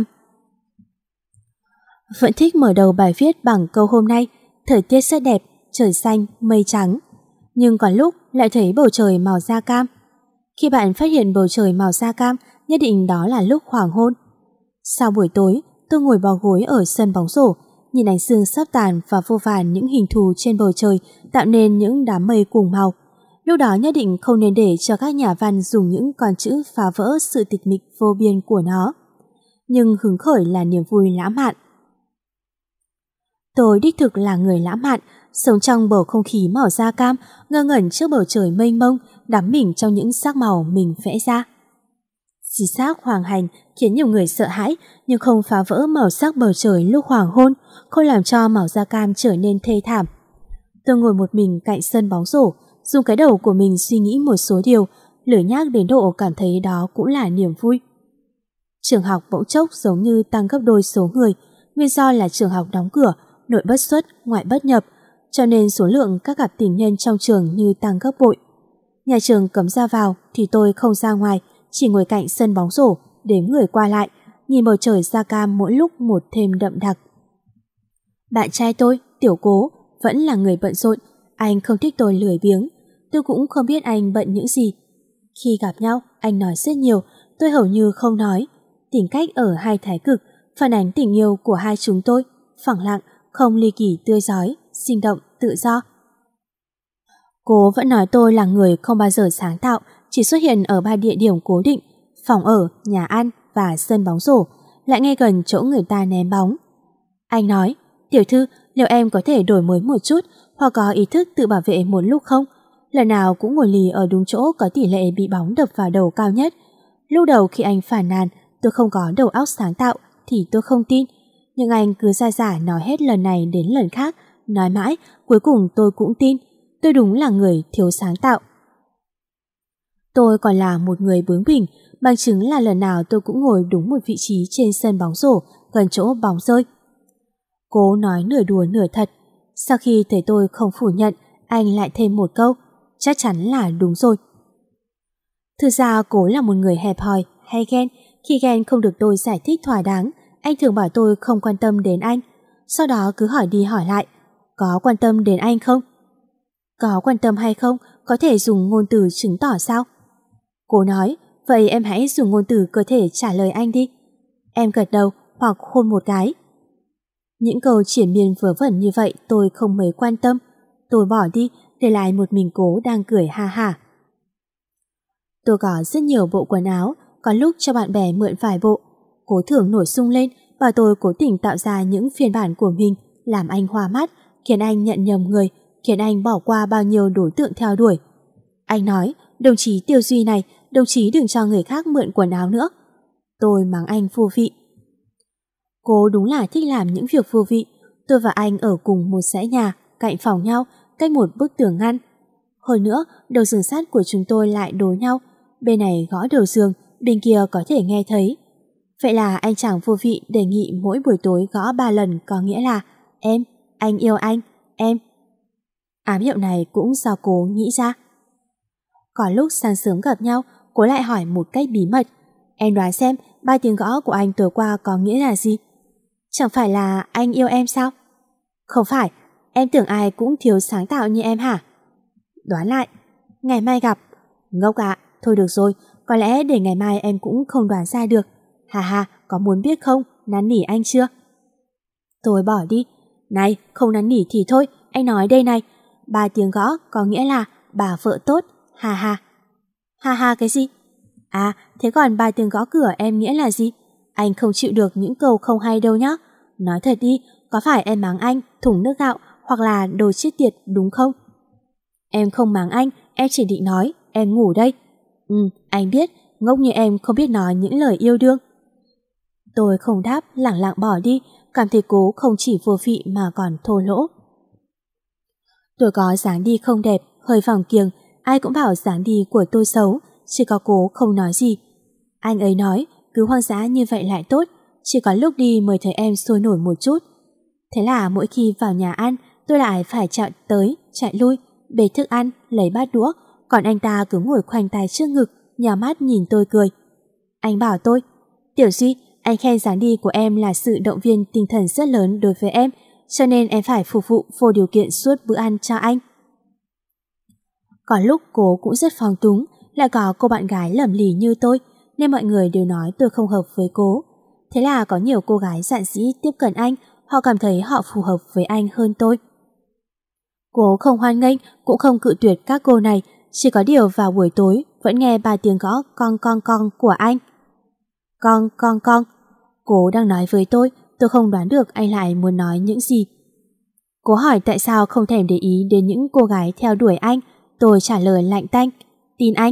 Vẫn thích mở đầu bài viết bằng câu hôm nay, thời tiết rất đẹp, trời xanh, mây trắng. Nhưng còn lúc lại thấy bầu trời màu da cam. Khi bạn phát hiện bầu trời màu da cam, nhất định đó là lúc hoàng hôn. Sau buổi tối, tôi ngồi bò gối ở sân bóng rổ, nhìn ánh sương sắp tàn và vô vàn những hình thù trên bầu trời tạo nên những đám mây cùng màu. Lúc đó nhất định không nên để cho các nhà văn dùng những con chữ phá vỡ sự tịch mịch vô biên của nó. Nhưng hứng khởi là niềm vui lãng mạn. Tôi đích thực là người lãng mạn, sống trong bầu không khí màu da cam, ngơ ngẩn trước bầu trời mênh mông, đắm mình trong những sắc màu mình vẽ ra. Xì xác hoàng hành khiến nhiều người sợ hãi, nhưng không phá vỡ màu sắc bầu trời lúc hoàng hôn, không làm cho màu da cam trở nên thê thảm. Tôi ngồi một mình cạnh sân bóng rổ, dùng cái đầu của mình suy nghĩ một số điều, lười nhác đến độ cảm thấy đó cũng là niềm vui. Trường học bỗng chốc giống như tăng gấp đôi số người, nguyên do là trường học đóng cửa, nội bất xuất, ngoại bất nhập, cho nên số lượng các cặp tình nhân trong trường như tăng gấp bội. Nhà trường cấm ra vào thì tôi không ra ngoài, chỉ ngồi cạnh sân bóng rổ, đếm người qua lại, nhìn bầu trời da cam mỗi lúc một thêm đậm đặc. Bạn trai tôi, Tiểu Cố, vẫn là người bận rộn, anh không thích tôi lười biếng, tôi cũng không biết anh bận những gì. Khi gặp nhau, anh nói rất nhiều, tôi hầu như không nói. Tính cách ở hai thái cực, phản ánh tình yêu của hai chúng tôi, phẳng lặng, không ly kỳ tươi rói, sinh động, tự do. Cố vẫn nói tôi là người không bao giờ sáng tạo, chỉ xuất hiện ở ba địa điểm cố định, phòng ở, nhà ăn và sân bóng rổ, lại ngay gần chỗ người ta ném bóng. Anh nói, tiểu thư, liệu em có thể đổi mới một chút hoặc có ý thức tự bảo vệ một lúc không? Lần nào cũng ngồi lì ở đúng chỗ có tỷ lệ bị bóng đập vào đầu cao nhất. Lúc đầu khi anh phản nàn tôi không có đầu óc sáng tạo thì tôi không tin, nhưng anh cứ ra giả nói hết lần này đến lần khác, nói mãi, cuối cùng tôi cũng tin. Tôi đúng là người thiếu sáng tạo. Tôi còn là một người bướng bỉnh, bằng chứng là lần nào tôi cũng ngồi đúng một vị trí trên sân bóng rổ, gần chỗ bóng rơi. Cố nói nửa đùa nửa thật. Sau khi thấy tôi không phủ nhận, anh lại thêm một câu, chắc chắn là đúng rồi. Thực ra Cố là một người hẹp hòi, hay ghen. Khi ghen không được tôi giải thích thỏa đáng, anh thường bảo tôi không quan tâm đến anh. Sau đó cứ hỏi đi hỏi lại, có quan tâm đến anh không? Có quan tâm hay không, có thể dùng ngôn từ chứng tỏ sao? Cố nói, vậy em hãy dùng ngôn từ cơ thể trả lời anh đi. Em gật đầu hoặc hôn một cái. Những câu triển miên vớ vẩn như vậy tôi không mấy quan tâm. Tôi bỏ đi, để lại một mình Cố đang cười ha hả. Tôi có rất nhiều bộ quần áo, có lúc cho bạn bè mượn vài bộ. Cố Thường nổi sung lên, bảo tôi cố tình tạo ra những phiên bản của mình, làm anh hoa mắt, khiến anh nhận nhầm người, khiến anh bỏ qua bao nhiêu đối tượng theo đuổi. Anh nói, đồng chí Tiêu Duy này, đồng chí đừng cho người khác mượn quần áo nữa. Tôi mắng anh vô vị. Cố đúng là thích làm những việc vô vị. Tôi và anh ở cùng một dãy nhà, cạnh phòng nhau, cách một bức tường ngăn. Hơn nữa, đầu giường sắt của chúng tôi lại đối nhau. Bên này gõ đầu giường, bên kia có thể nghe thấy. Vậy là anh chàng vô vị đề nghị mỗi buổi tối gõ ba lần, có nghĩa là em, anh yêu anh, em. Ám hiệu này cũng do Cố nghĩ ra. Có lúc sáng sớm gặp nhau, Cố lại hỏi một cách bí mật, em đoán xem ba tiếng gõ của anh tối qua có nghĩa là gì? Chẳng phải là anh yêu em sao? Không phải, em tưởng ai cũng thiếu sáng tạo như em hả? Đoán lại, ngày mai gặp. Ngốc ạ, thôi được rồi, có lẽ để ngày mai em cũng không đoán ra được. Hà hà, có muốn biết không, năn nỉ anh chưa? Tôi bỏ đi. Này, không năn nỉ thì thôi, anh nói đây này. Ba tiếng gõ có nghĩa là bà vợ tốt, hà hà. Hà hà cái gì? À, thế còn ba tiếng gõ cửa em nghĩa là gì? Anh không chịu được những câu không hay đâu nhá. Nói thật đi, có phải em mắng anh thùng nước gạo hoặc là đồ chết tiệt đúng không? Em không mắng anh, em chỉ định nói em ngủ đây. Ừ, anh biết, ngốc như em không biết nói những lời yêu đương. Tôi không đáp, lẳng lặng bỏ đi, cảm thấy Cố không chỉ vô vị mà còn thô lỗ. Tôi có dáng đi không đẹp, hơi vòng kiềng, ai cũng bảo dáng đi của tôi xấu, chỉ có Cố không nói gì. Anh ấy nói, cứ hoang dã như vậy lại tốt, chỉ có lúc đi mới thấy em sôi nổi một chút. Thế là mỗi khi vào nhà ăn, tôi lại phải chạy tới, chạy lui, bê thức ăn, lấy bát đũa, còn anh ta cứ ngồi khoanh tay trước ngực, nhào mắt nhìn tôi cười. Anh bảo tôi, Tiểu Duy, anh khen dáng đi của em là sự động viên tinh thần rất lớn đối với em, cho nên em phải phục vụ vô điều kiện suốt bữa ăn cho anh. Có lúc Cố cũng rất phóng túng, lại có cô bạn gái lẩm lì như tôi, nên mọi người đều nói tôi không hợp với Cố. Thế là có nhiều cô gái dạn dĩ tiếp cận anh, họ cảm thấy họ phù hợp với anh hơn tôi. Cố không hoan nghênh, cũng không cự tuyệt các cô này, chỉ có điều vào buổi tối vẫn nghe ba tiếng gõ con con con của anh. Con con con. Cố đang nói với tôi, tôi không đoán được anh lại muốn nói những gì. Cố hỏi tại sao không thèm để ý đến những cô gái theo đuổi anh, tôi trả lời lạnh tanh, tin anh.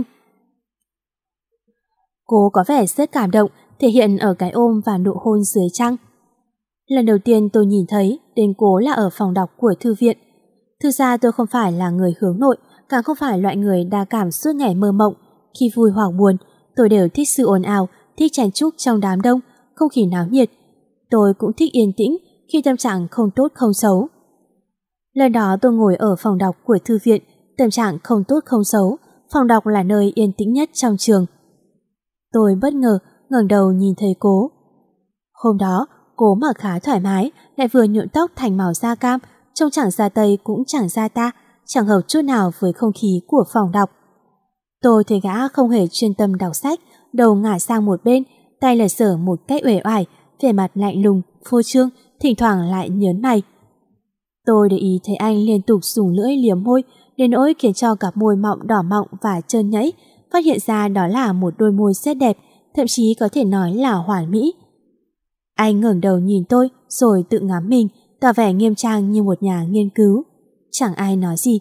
Cố có vẻ rất cảm động, thể hiện ở cái ôm và nụ hôn dưới trăng. Lần đầu tiên tôi nhìn thấy đến Cố là ở phòng đọc của thư viện. Thực ra tôi không phải là người hướng nội, càng không phải loại người đa cảm suốt ngày mơ mộng. Khi vui hoặc buồn, tôi đều thích sự ồn ào, thích chen chúc trong đám đông, không khí náo nhiệt. Tôi cũng thích yên tĩnh khi tâm trạng không tốt không xấu. Lần đó tôi ngồi ở phòng đọc của thư viện, tâm trạng không tốt không xấu, phòng đọc là nơi yên tĩnh nhất trong trường. Tôi bất ngờ ngẩng đầu nhìn thấy Cố. Hôm đó, Cố mặc khá thoải mái, lại vừa nhuộm tóc thành màu da cam, trông chẳng da Tây cũng chẳng da ta, chẳng hợp chút nào với không khí của phòng đọc. Tôi thấy gã không hề chuyên tâm đọc sách, đầu ngả sang một bên, tay lật sở một cách uể oải, vẻ mặt lạnh lùng, phô trương, thỉnh thoảng lại nhớn mày. Tôi để ý thấy anh liên tục dùng lưỡi liếm môi, đến nỗi khiến cho cặp môi mọng đỏ mọng và trơn nhẫy, phát hiện ra đó là một đôi môi rất đẹp, thậm chí có thể nói là hoàn mỹ. Anh ngẩng đầu nhìn tôi, rồi tự ngắm mình, tỏ vẻ nghiêm trang như một nhà nghiên cứu. Chẳng ai nói gì.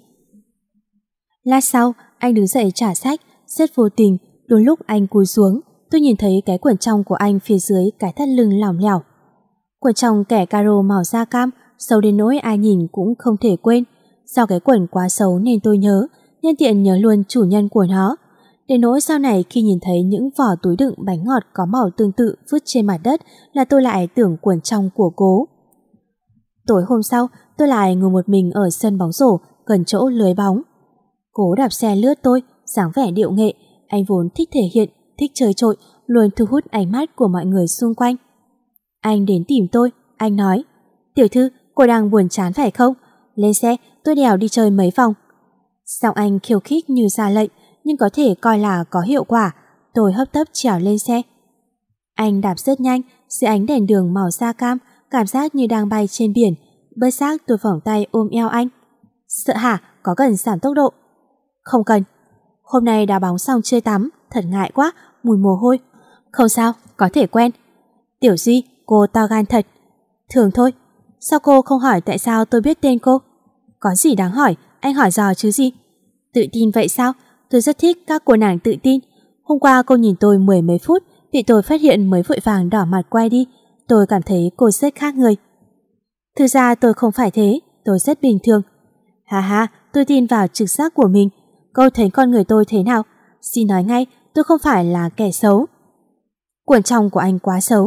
Lát sau, anh đứng dậy trả sách, rất vô tình, đôi lúc anh cúi xuống, tôi nhìn thấy cái quần trong của anh phía dưới cái thắt lưng lỏng lẻo. Quần trong kẻ caro màu da cam, xấu đến nỗi ai nhìn cũng không thể quên. Do cái quần quá xấu nên tôi nhớ, nhân tiện nhớ luôn chủ nhân của nó. Đến nỗi sau này khi nhìn thấy những vỏ túi đựng bánh ngọt có màu tương tự vứt trên mặt đất là tôi lại tưởng quần trong của Cố. Tối hôm sau, tôi lại ngồi một mình ở sân bóng rổ gần chỗ lưới bóng. Cố đạp xe lướt tôi, dáng vẻ điệu nghệ, anh vốn thích thể hiện, thích chơi trội, luôn thu hút ánh mắt của mọi người xung quanh. Anh đến tìm tôi, anh nói, tiểu thư, cô đang buồn chán phải không? Lên xe, tôi đèo đi chơi mấy vòng. Giọng anh khiêu khích như ra lệnh, nhưng có thể coi là có hiệu quả. Tôi hấp tấp trèo lên xe. Anh đạp rất nhanh, dưới ánh đèn đường màu da cam, cảm giác như đang bay trên biển. Bất giác tôi vòng tay ôm eo anh. Sợ hả? Có cần giảm tốc độ? Không cần. Hôm nay đá bóng xong chưa tắm, thật ngại quá, mùi mồ hôi. Không sao, có thể quen. Tiểu Duy, cô to gan thật. Thường thôi. Sao cô không hỏi tại sao tôi biết tên cô? Có gì đáng hỏi, anh hỏi dò chứ gì. Tự tin vậy sao? Tôi rất thích các cô nàng tự tin. Hôm qua cô nhìn tôi mười mấy phút, bị tôi phát hiện mới vội vàng đỏ mặt quay đi. Tôi cảm thấy cô rất khác người. Thực ra tôi không phải thế, tôi rất bình thường. Hà hà, tôi tin vào trực giác của mình. Cô thấy con người tôi thế nào? Xin nói ngay, tôi không phải là kẻ xấu. Cuộn trong của anh quá xấu.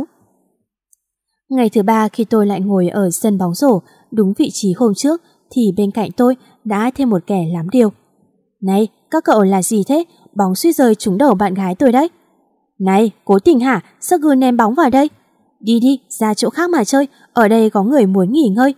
Ngày thứ ba khi tôi lại ngồi ở sân bóng rổ, đúng vị trí hôm trước, thì bên cạnh tôi đã thêm một kẻ lắm điều. Này, các cậu là gì thế? Bóng suýt rơi trúng đầu bạn gái tôi đấy. Này, cố tình hả? Sao cứ ném bóng vào đây? Đi đi, ra chỗ khác mà chơi, ở đây có người muốn nghỉ ngơi.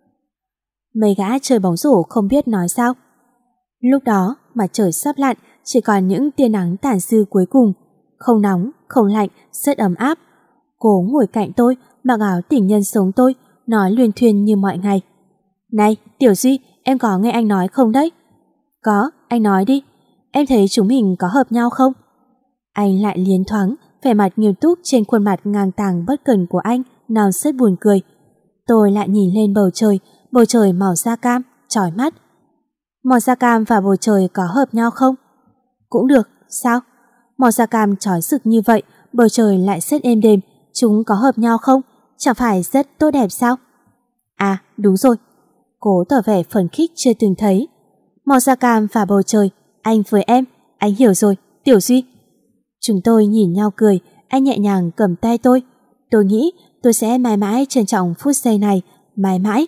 Mấy gã chơi bóng rổ không biết nói sao. Lúc đó, mặt trời sắp lặn, chỉ còn những tia nắng tàn dư cuối cùng. Không nóng, không lạnh, rất ấm áp. Cô ngồi cạnh tôi, mặc áo tình nhân sống tôi, nói luyên thuyên như mọi ngày. Này, Tiểu Duy, em có nghe anh nói không đấy? Có, anh nói đi. Em thấy chúng mình có hợp nhau không? Anh lại liến thoáng, vẻ mặt nghiêm túc trên khuôn mặt ngang tàng bất cần của anh, nào rất buồn cười. Tôi lại nhìn lên bầu trời, bầu trời màu da cam, chói mắt. Màu da cam và bầu trời có hợp nhau không? Cũng được, sao? Màu da cam chói rực như vậy, bầu trời lại rất êm đềm, chúng có hợp nhau không? Chẳng phải rất tốt đẹp sao? À, đúng rồi. Cố tỏ vẻ phấn khích chưa từng thấy. Màu da cam và bầu trời, anh với em, anh hiểu rồi, Tiểu Duy. Chúng tôi nhìn nhau cười, anh nhẹ nhàng cầm tay tôi. Tôi nghĩ tôi sẽ mãi mãi trân trọng phút giây này, mãi mãi.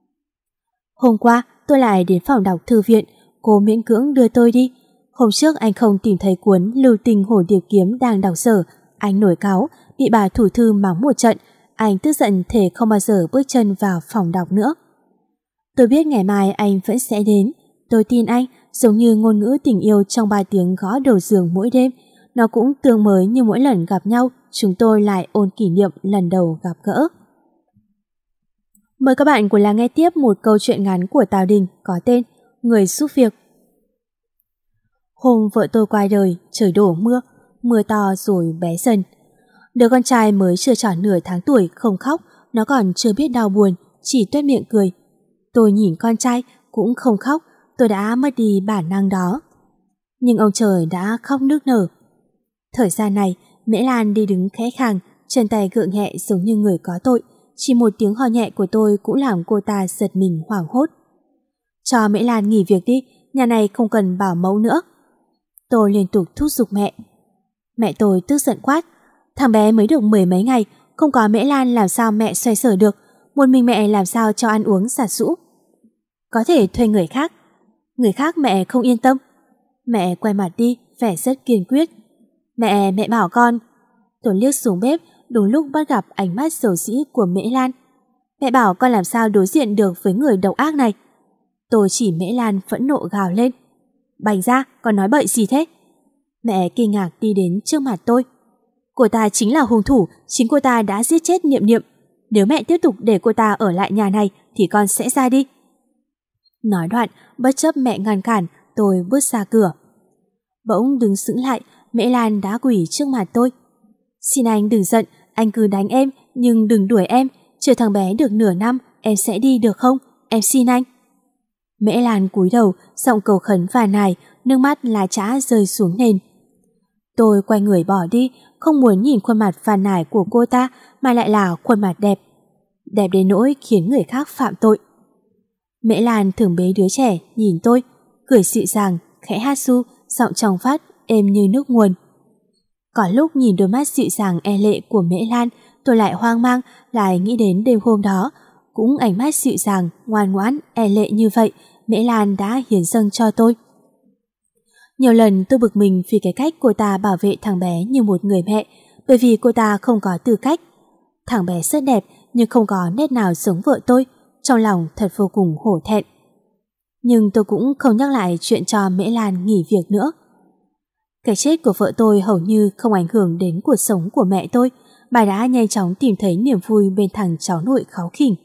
Hôm qua tôi lại đến phòng đọc thư viện, cô miễn cưỡng đưa tôi đi. Hôm trước anh không tìm thấy cuốn Lưu Tình Hổ Điệp Kiếm đang đọc dở, anh nổi cáu, bị bà thủ thư mắng một trận. Anh tức giận thề không bao giờ bước chân vào phòng đọc nữa. Tôi biết ngày mai anh vẫn sẽ đến. Tôi tin anh, giống như ngôn ngữ tình yêu trong ba tiếng gõ đầu giường mỗi đêm. Nó cũng tương mới như mỗi lần gặp nhau, chúng tôi lại ôn kỷ niệm lần đầu gặp gỡ. Mời các bạn cùng lắng nghe tiếp một câu chuyện ngắn của Tào Đình có tên Người giúp việc. Hôm vợ tôi qua đời, trời đổ mưa, mưa to rồi bé dần. Đứa con trai mới chưa tròn nửa tháng tuổi không khóc, nó còn chưa biết đau buồn, chỉ tuét miệng cười. Tôi nhìn con trai cũng không khóc, tôi đã mất đi bản năng đó. Nhưng ông trời đã khóc nức nở. Thời gian này, Mễ Lan đi đứng khẽ khàng, chân tay gượng nhẹ giống như người có tội. Chỉ một tiếng ho nhẹ của tôi cũng làm cô ta giật mình hoảng hốt. Cho Mễ Lan nghỉ việc đi, nhà này không cần bảo mẫu nữa. Tôi liên tục thúc giục mẹ. Mẹ tôi tức giận quát. Thằng bé mới được mười mấy ngày, không có Mễ Lan làm sao mẹ xoay sở được, một mình mẹ làm sao cho ăn uống giặt giũ. Có thể thuê người khác. Người khác mẹ không yên tâm. Mẹ quay mặt đi, vẻ rất kiên quyết. Mẹ, mẹ bảo con. Tôi liếc xuống bếp, đúng lúc bắt gặp ánh mắt dầu dĩ của Mễ Lan. Mẹ bảo con làm sao đối diện được với người độc ác này. Tôi chỉ Mễ Lan phẫn nộ gào lên. Bành ra, con nói bậy gì thế? Mẹ kinh ngạc đi đến trước mặt tôi. Cô ta chính là hung thủ, chính cô ta đã giết chết Niệm Niệm. Nếu mẹ tiếp tục để cô ta ở lại nhà này thì con sẽ ra đi. Nói đoạn, bất chấp mẹ ngăn cản, tôi bước ra cửa. Bỗng đứng sững lại, Mễ Lan đã quỳ trước mặt tôi. Xin anh đừng giận, anh cứ đánh em, nhưng đừng đuổi em. Chờ thằng bé được nửa năm, em sẽ đi được không? Em xin anh. Mễ Lan cúi đầu, giọng cầu khấn và nài, nước mắt lá chã rơi xuống nền. Tôi quay người bỏ đi, không muốn nhìn khuôn mặt phàn nài của cô ta, mà lại là khuôn mặt đẹp. Đẹp đến nỗi khiến người khác phạm tội. Mễ Lan thường bế đứa trẻ, nhìn tôi, cười dịu dàng, khẽ hát ru, giọng trong vắt, êm như nước nguồn. Có lúc nhìn đôi mắt dịu dàng e lệ của Mễ Lan, tôi lại hoang mang, lại nghĩ đến đêm hôm đó. Cũng ánh mắt dịu dàng, ngoan ngoãn, e lệ như vậy, Mễ Lan đã hiến dâng cho tôi. Nhiều lần tôi bực mình vì cái cách cô ta bảo vệ thằng bé như một người mẹ, bởi vì cô ta không có tư cách. Thằng bé rất đẹp, nhưng không có nét nào giống vợ tôi, trong lòng thật vô cùng hổ thẹn. Nhưng tôi cũng không nhắc lại chuyện cho Mễ Lan nghỉ việc nữa. Cái chết của vợ tôi hầu như không ảnh hưởng đến cuộc sống của mẹ tôi, bà đã nhanh chóng tìm thấy niềm vui bên thằng cháu nội kháu khỉnh.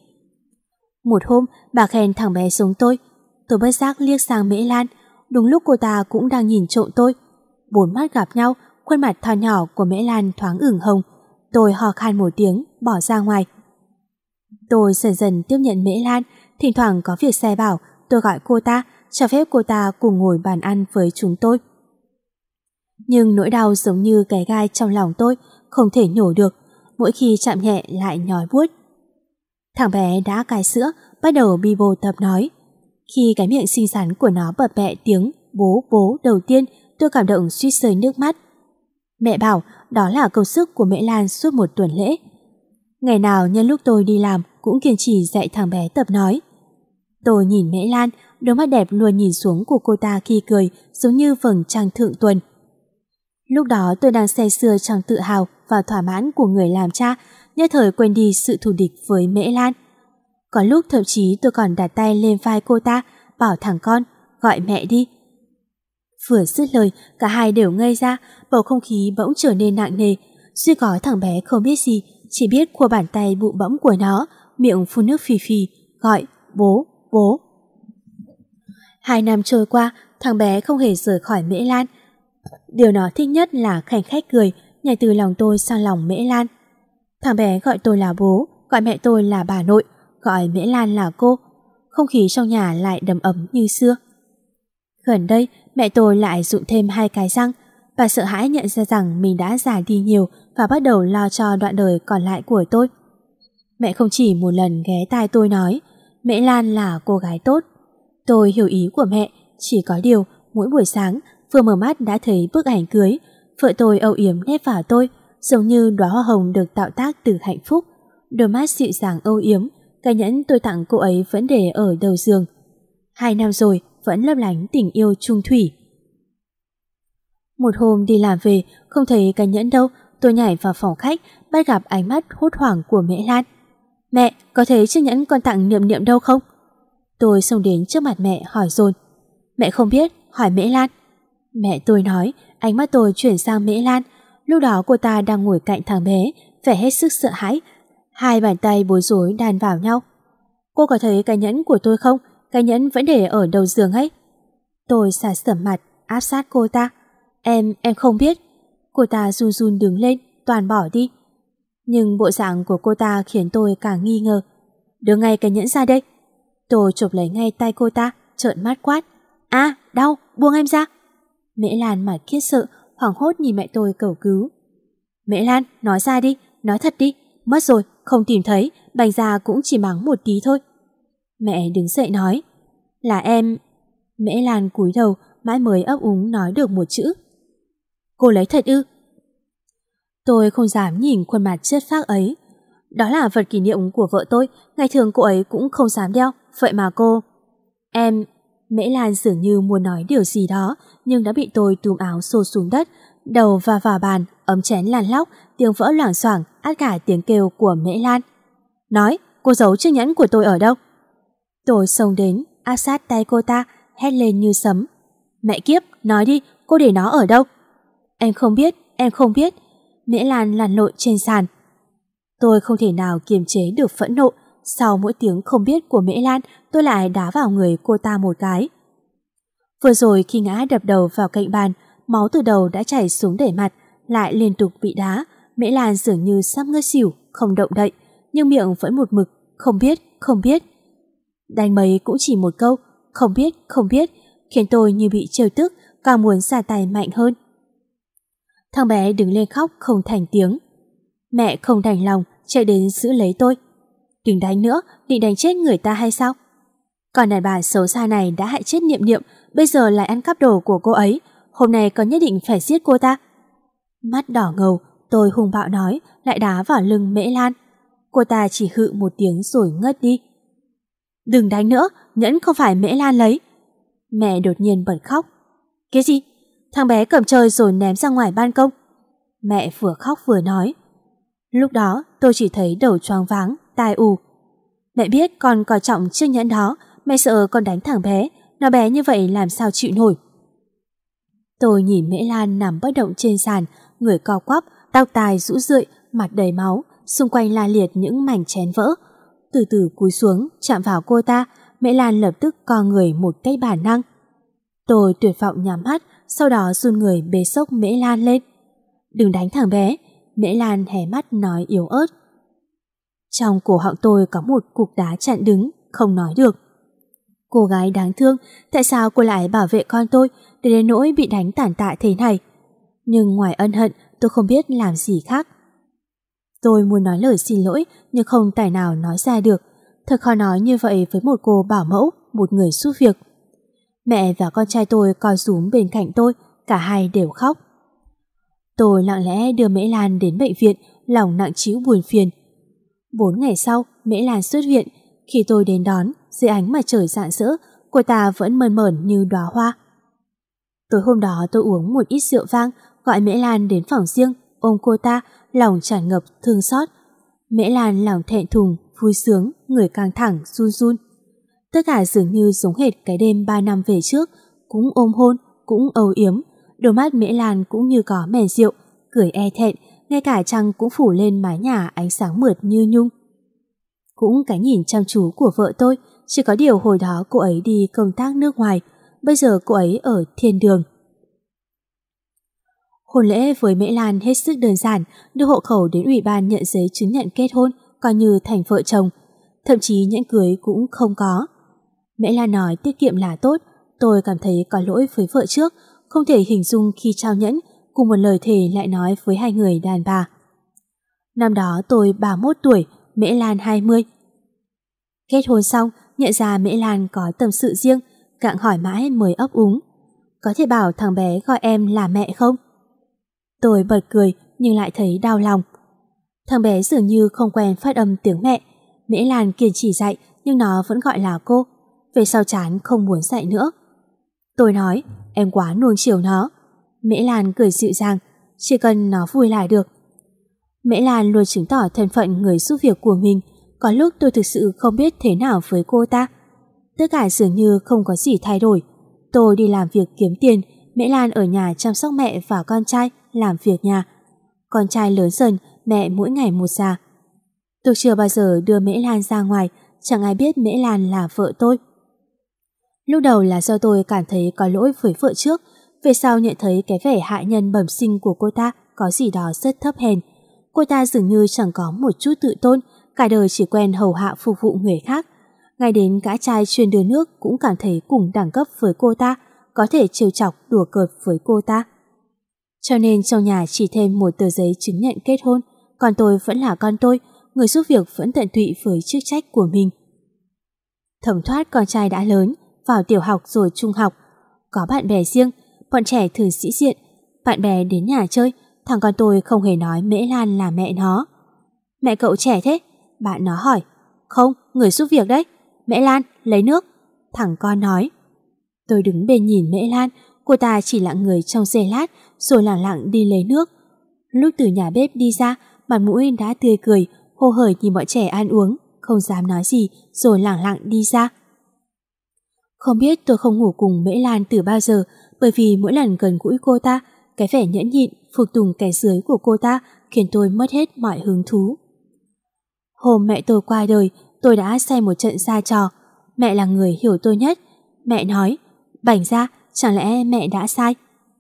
Một hôm, bà khen thằng bé giống tôi, tôi bất giác liếc sang Mễ Lan, đúng lúc cô ta cũng đang nhìn trộm tôi. Bốn mắt gặp nhau, khuôn mặt thon nhỏ của Mễ Lan thoáng ửng hồng, Tôi hò khan một tiếng, bỏ ra ngoài. Tôi dần dần tiếp nhận Mễ Lan, thỉnh thoảng có việc sai bảo, tôi gọi cô ta, cho phép cô ta cùng ngồi bàn ăn với chúng tôi. Nhưng nỗi đau giống như cái gai trong lòng tôi, không thể nhổ được, mỗi khi chạm nhẹ lại nhói buốt. Thằng bé đã cai sữa, bắt đầu bi bô tập nói. Khi cái miệng xinh xắn của nó bập bẹ tiếng bố bố đầu tiên, tôi cảm động suýt rơi nước mắt. Mẹ bảo đó là công sức của Mễ Lan suốt một tuần lễ. Ngày nào nhân lúc tôi đi làm cũng kiên trì dạy thằng bé tập nói. Tôi nhìn Mễ Lan, đôi mắt đẹp luôn nhìn xuống của cô ta khi cười, giống như vầng trăng thượng tuần. Lúc đó tôi đang say sưa trong tự hào và thỏa mãn của người làm cha, nhất thời quên đi sự thù địch với Mễ Lan. Có lúc thậm chí tôi còn đặt tay lên vai cô ta, bảo thằng con, gọi mẹ đi. Vừa dứt lời, cả hai đều ngây ra, bầu không khí bỗng trở nên nặng nề. Duy có thằng bé không biết gì, chỉ biết khua bàn tay bụ bẫm của nó, miệng phun nước phì phì, gọi bố, bố. Hai năm trôi qua, thằng bé không hề rời khỏi Mễ Lan. Điều nó thích nhất là khanh khách cười, nhảy từ lòng tôi sang lòng Mễ Lan. Thằng bé gọi tôi là bố, gọi mẹ tôi là bà nội, gọi Mễ Lan là cô. Không khí trong nhà lại đầm ấm như xưa. Gần đây, mẹ tôi lại rụng thêm hai cái răng. Bà sợ hãi nhận ra rằng mình đã già đi nhiều và bắt đầu lo cho đoạn đời còn lại của tôi. Mẹ không chỉ một lần ghé tai tôi nói, Mễ Lan là cô gái tốt. Tôi hiểu ý của mẹ, chỉ có điều mỗi buổi sáng vừa mở mắt đã thấy bức ảnh cưới, vợ tôi âu yếm nép vào tôi, giống như đóa hoa hồng được tạo tác từ hạnh phúc. Đôi mắt dịu dàng âu yếm, cái nhẫn tôi tặng cô ấy vẫn để ở đầu giường. Hai năm rồi vẫn lấp lánh tình yêu chung thủy. Một hôm đi làm về, không thấy cái nhẫn đâu, tôi nhảy vào phòng khách, bắt gặp ánh mắt hốt hoảng của Mễ Lan. Mẹ, có thấy chiếc nhẫn con tặng Niệm Niệm đâu không? Tôi xông đến trước mặt mẹ hỏi dồn. Mẹ không biết, hỏi Mễ Lan. Mẹ tôi nói, ánh mắt tôi chuyển sang Mễ Lan. Lúc đó cô ta đang ngồi cạnh thằng bé, vẻ hết sức sợ hãi. Hai bàn tay bối rối đan vào nhau. Cô có thấy cái nhẫn của tôi không? Cái nhẫn vẫn để ở đầu giường ấy. Tôi xà sẩm mặt, áp sát cô ta. Em, em không biết. Cô ta run run đứng lên, toàn bỏ đi. Nhưng bộ dạng của cô ta khiến tôi càng nghi ngờ. Đưa ngay cái nhẫn ra đây. Tôi chụp lấy ngay tay cô ta, trợn mắt quát. À, đau, buông em ra. Mễ Lan mặt khiếp sợ, hoảng hốt nhìn mẹ tôi cầu cứu. Mễ Lan, nói ra đi, nói thật đi. Mất rồi, không tìm thấy, bành ra cũng chỉ mắng một tí thôi. Mẹ đứng dậy nói. Là em. Mễ Lan cúi đầu, mãi mới ấp úng nói được một chữ. Cô lấy thật ư? Tôi không dám nhìn khuôn mặt chất phác ấy. Đó là vật kỷ niệm của vợ tôi, ngày thường cô ấy cũng không dám đeo, vậy mà cô... Em... Mễ Lan dường như muốn nói điều gì đó, nhưng đã bị tôi túm áo xô xuống đất, đầu va vào bàn, ấm chén lăn lóc, tiếng vỡ loảng xoảng, át cả tiếng kêu của Mễ Lan. Nói, cô giấu chiếc nhẫn của tôi ở đâu? Tôi xông đến, áp sát tay cô ta, hét lên như sấm. Mẹ kiếp, nói đi, cô để nó ở đâu? Em không biết, em không biết. Mễ Lan lăn lộn trên sàn. Tôi không thể nào kiềm chế được phẫn nộ. Sau mỗi tiếng không biết của Mễ Lan, tôi lại đá vào người cô ta một cái. Vừa rồi khi ngã đập đầu vào cạnh bàn, máu từ đầu đã chảy xuống đầy mặt, lại liên tục bị đá. Mễ Lan dường như sắp ngất xỉu, không động đậy, nhưng miệng vẫn một mực, không biết, không biết. Đánh mấy cũng chỉ một câu, không biết, không biết, khiến tôi như bị trêu tức, càng muốn ra tay mạnh hơn. Thằng bé đứng lên khóc không thành tiếng. Mẹ không đành lòng, chạy đến giữ lấy tôi. Đừng đánh nữa, định đánh chết người ta hay sao? Còn đàn bà xấu xa này đã hại chết Niệm Niệm, bây giờ lại ăn cắp đồ của cô ấy, hôm nay có nhất định phải giết cô ta. Mắt đỏ ngầu, tôi hung bạo nói, lại đá vào lưng Mễ Lan. Cô ta chỉ hự một tiếng rồi ngất đi. Đừng đánh nữa, nhẫn không phải Mễ Lan lấy. Mẹ đột nhiên bật khóc. Cái gì? Thằng bé cầm chơi rồi ném ra ngoài ban công. Mẹ vừa khóc vừa nói. Lúc đó tôi chỉ thấy đầu choáng váng, tai ù. Mẹ biết con coi trọng chiếc nhẫn đó, mẹ sợ con đánh thằng bé, nó bé như vậy làm sao chịu nổi. Tôi nhìn Mễ Lan nằm bất động trên sàn, người co quắp, tóc tai rũ rượi, mặt đầy máu, xung quanh la liệt những mảnh chén vỡ. Từ từ cúi xuống, chạm vào cô ta, Mễ Lan lập tức co người một cách bản năng. Tôi tuyệt vọng nhắm mắt, sau đó run người bế xốc Mễ Lan lên. Đừng đánh thằng bé. Mễ Lan hé mắt nói yếu ớt. Trong cổ họng tôi có một cục đá chặn đứng, không nói được. Cô gái đáng thương, tại sao cô lại bảo vệ con tôi để đến nỗi bị đánh tàn tạ thế này? Nhưng ngoài ân hận, tôi không biết làm gì khác. Tôi muốn nói lời xin lỗi nhưng không tài nào nói ra được. Thật khó nói như vậy với một cô bảo mẫu, một người giúp việc. Mẹ và con trai tôi co rúm bên cạnh tôi, cả hai đều khóc. Tôi lặng lẽ đưa Mễ Lan đến bệnh viện, lòng nặng trĩu buồn phiền. Bốn ngày sau, Mễ Lan xuất viện. Khi tôi đến đón, dưới ánh mặt trời rạng rỡ, cô ta vẫn mơn mởn như đóa hoa. Tối hôm đó tôi uống một ít rượu vang, gọi Mễ Lan đến phòng riêng, ôm cô ta, lòng tràn ngập thương xót. Mễ Lan lòng thẹn thùng, vui sướng, người căng thẳng, run run. Tất cả dường như giống hệt cái đêm ba năm về trước, cũng ôm hôn, cũng âu yếm. Đôi mắt Mễ Lan cũng như có mèn rượu, cười e thẹn, ngay cả trăng cũng phủ lên mái nhà ánh sáng mượt như nhung. Cũng cái nhìn chăm chú của vợ tôi, chỉ có điều hồi đó cô ấy đi công tác nước ngoài, bây giờ cô ấy ở thiên đường. Hôn lễ với Mễ Lan hết sức đơn giản, đưa hộ khẩu đến ủy ban nhận giấy chứng nhận kết hôn, coi như thành vợ chồng. Thậm chí nhẫn cưới cũng không có. Mễ Lan nói tiết kiệm là tốt, tôi cảm thấy có lỗi với vợ trước, không thể hình dung khi trao nhẫn, cùng một lời thề lại nói với hai người đàn bà. Năm đó tôi ba mươi mốt tuổi, Mễ Lan hai mươi. Kết hôn xong, nhận ra Mễ Lan có tâm sự riêng, gặng hỏi mãi mới ấp úng. Có thể bảo thằng bé gọi em là mẹ không? Tôi bật cười nhưng lại thấy đau lòng. Thằng bé dường như không quen phát âm tiếng mẹ. Mễ Lan kiên trì dạy nhưng nó vẫn gọi là cô. Về sau chán không muốn dạy nữa. Tôi nói, em quá nuông chiều nó. Mễ Lan cười dịu dàng, chỉ cần nó vui là được. Mễ Lan luôn chứng tỏ thân phận người giúp việc của mình. Có lúc tôi thực sự không biết thế nào với cô ta. Tất cả dường như không có gì thay đổi. Tôi đi làm việc kiếm tiền, Mễ Lan ở nhà chăm sóc mẹ và con trai, làm việc nhà. Con trai lớn dần, mẹ mỗi ngày một già. Tôi chưa bao giờ đưa Mễ Lan ra ngoài, chẳng ai biết Mễ Lan là vợ tôi. Lúc đầu là do tôi cảm thấy có lỗi với vợ trước, về sau nhận thấy cái vẻ hạ nhân bẩm sinh của cô ta có gì đó rất thấp hèn. Cô ta dường như chẳng có một chút tự tôn, cả đời chỉ quen hầu hạ phục vụ người khác. Ngay đến gã trai chuyên đưa nước cũng cảm thấy cùng đẳng cấp với cô ta, có thể trêu chọc đùa cợt với cô ta. Cho nên trong nhà chỉ thêm một tờ giấy chứng nhận kết hôn, còn tôi vẫn là con tôi, người giúp việc vẫn tận tụy với chức trách của mình. Thẩm thoát con trai đã lớn, vào tiểu học rồi trung học, có bạn bè riêng, bọn trẻ thường sĩ diện. Bạn bè đến nhà chơi, thằng con tôi không hề nói Mễ Lan là mẹ nó. Mẹ cậu trẻ thế? Bạn nó hỏi. Không, người giúp việc đấy. Mễ Lan, lấy nước. Thằng con nói. Tôi đứng bên nhìn Mễ Lan, cô ta chỉ lặng người trong giây lát rồi lẳng lặng đi lấy nước. Lúc từ nhà bếp đi ra, mặt mũi đã tươi cười, hô hởi nhìn bọn trẻ ăn uống, không dám nói gì rồi lẳng lặng đi ra. Không biết tôi không ngủ cùng Mễ Lan từ bao giờ, bởi vì mỗi lần gần gũi cô ta, cái vẻ nhẫn nhịn, phục tùng kẻ dưới của cô ta khiến tôi mất hết mọi hứng thú. Hôm mẹ tôi qua đời, tôi đã say một trận ra trò. Mẹ là người hiểu tôi nhất. Mẹ nói, bảnh ra, chẳng lẽ mẹ đã sai?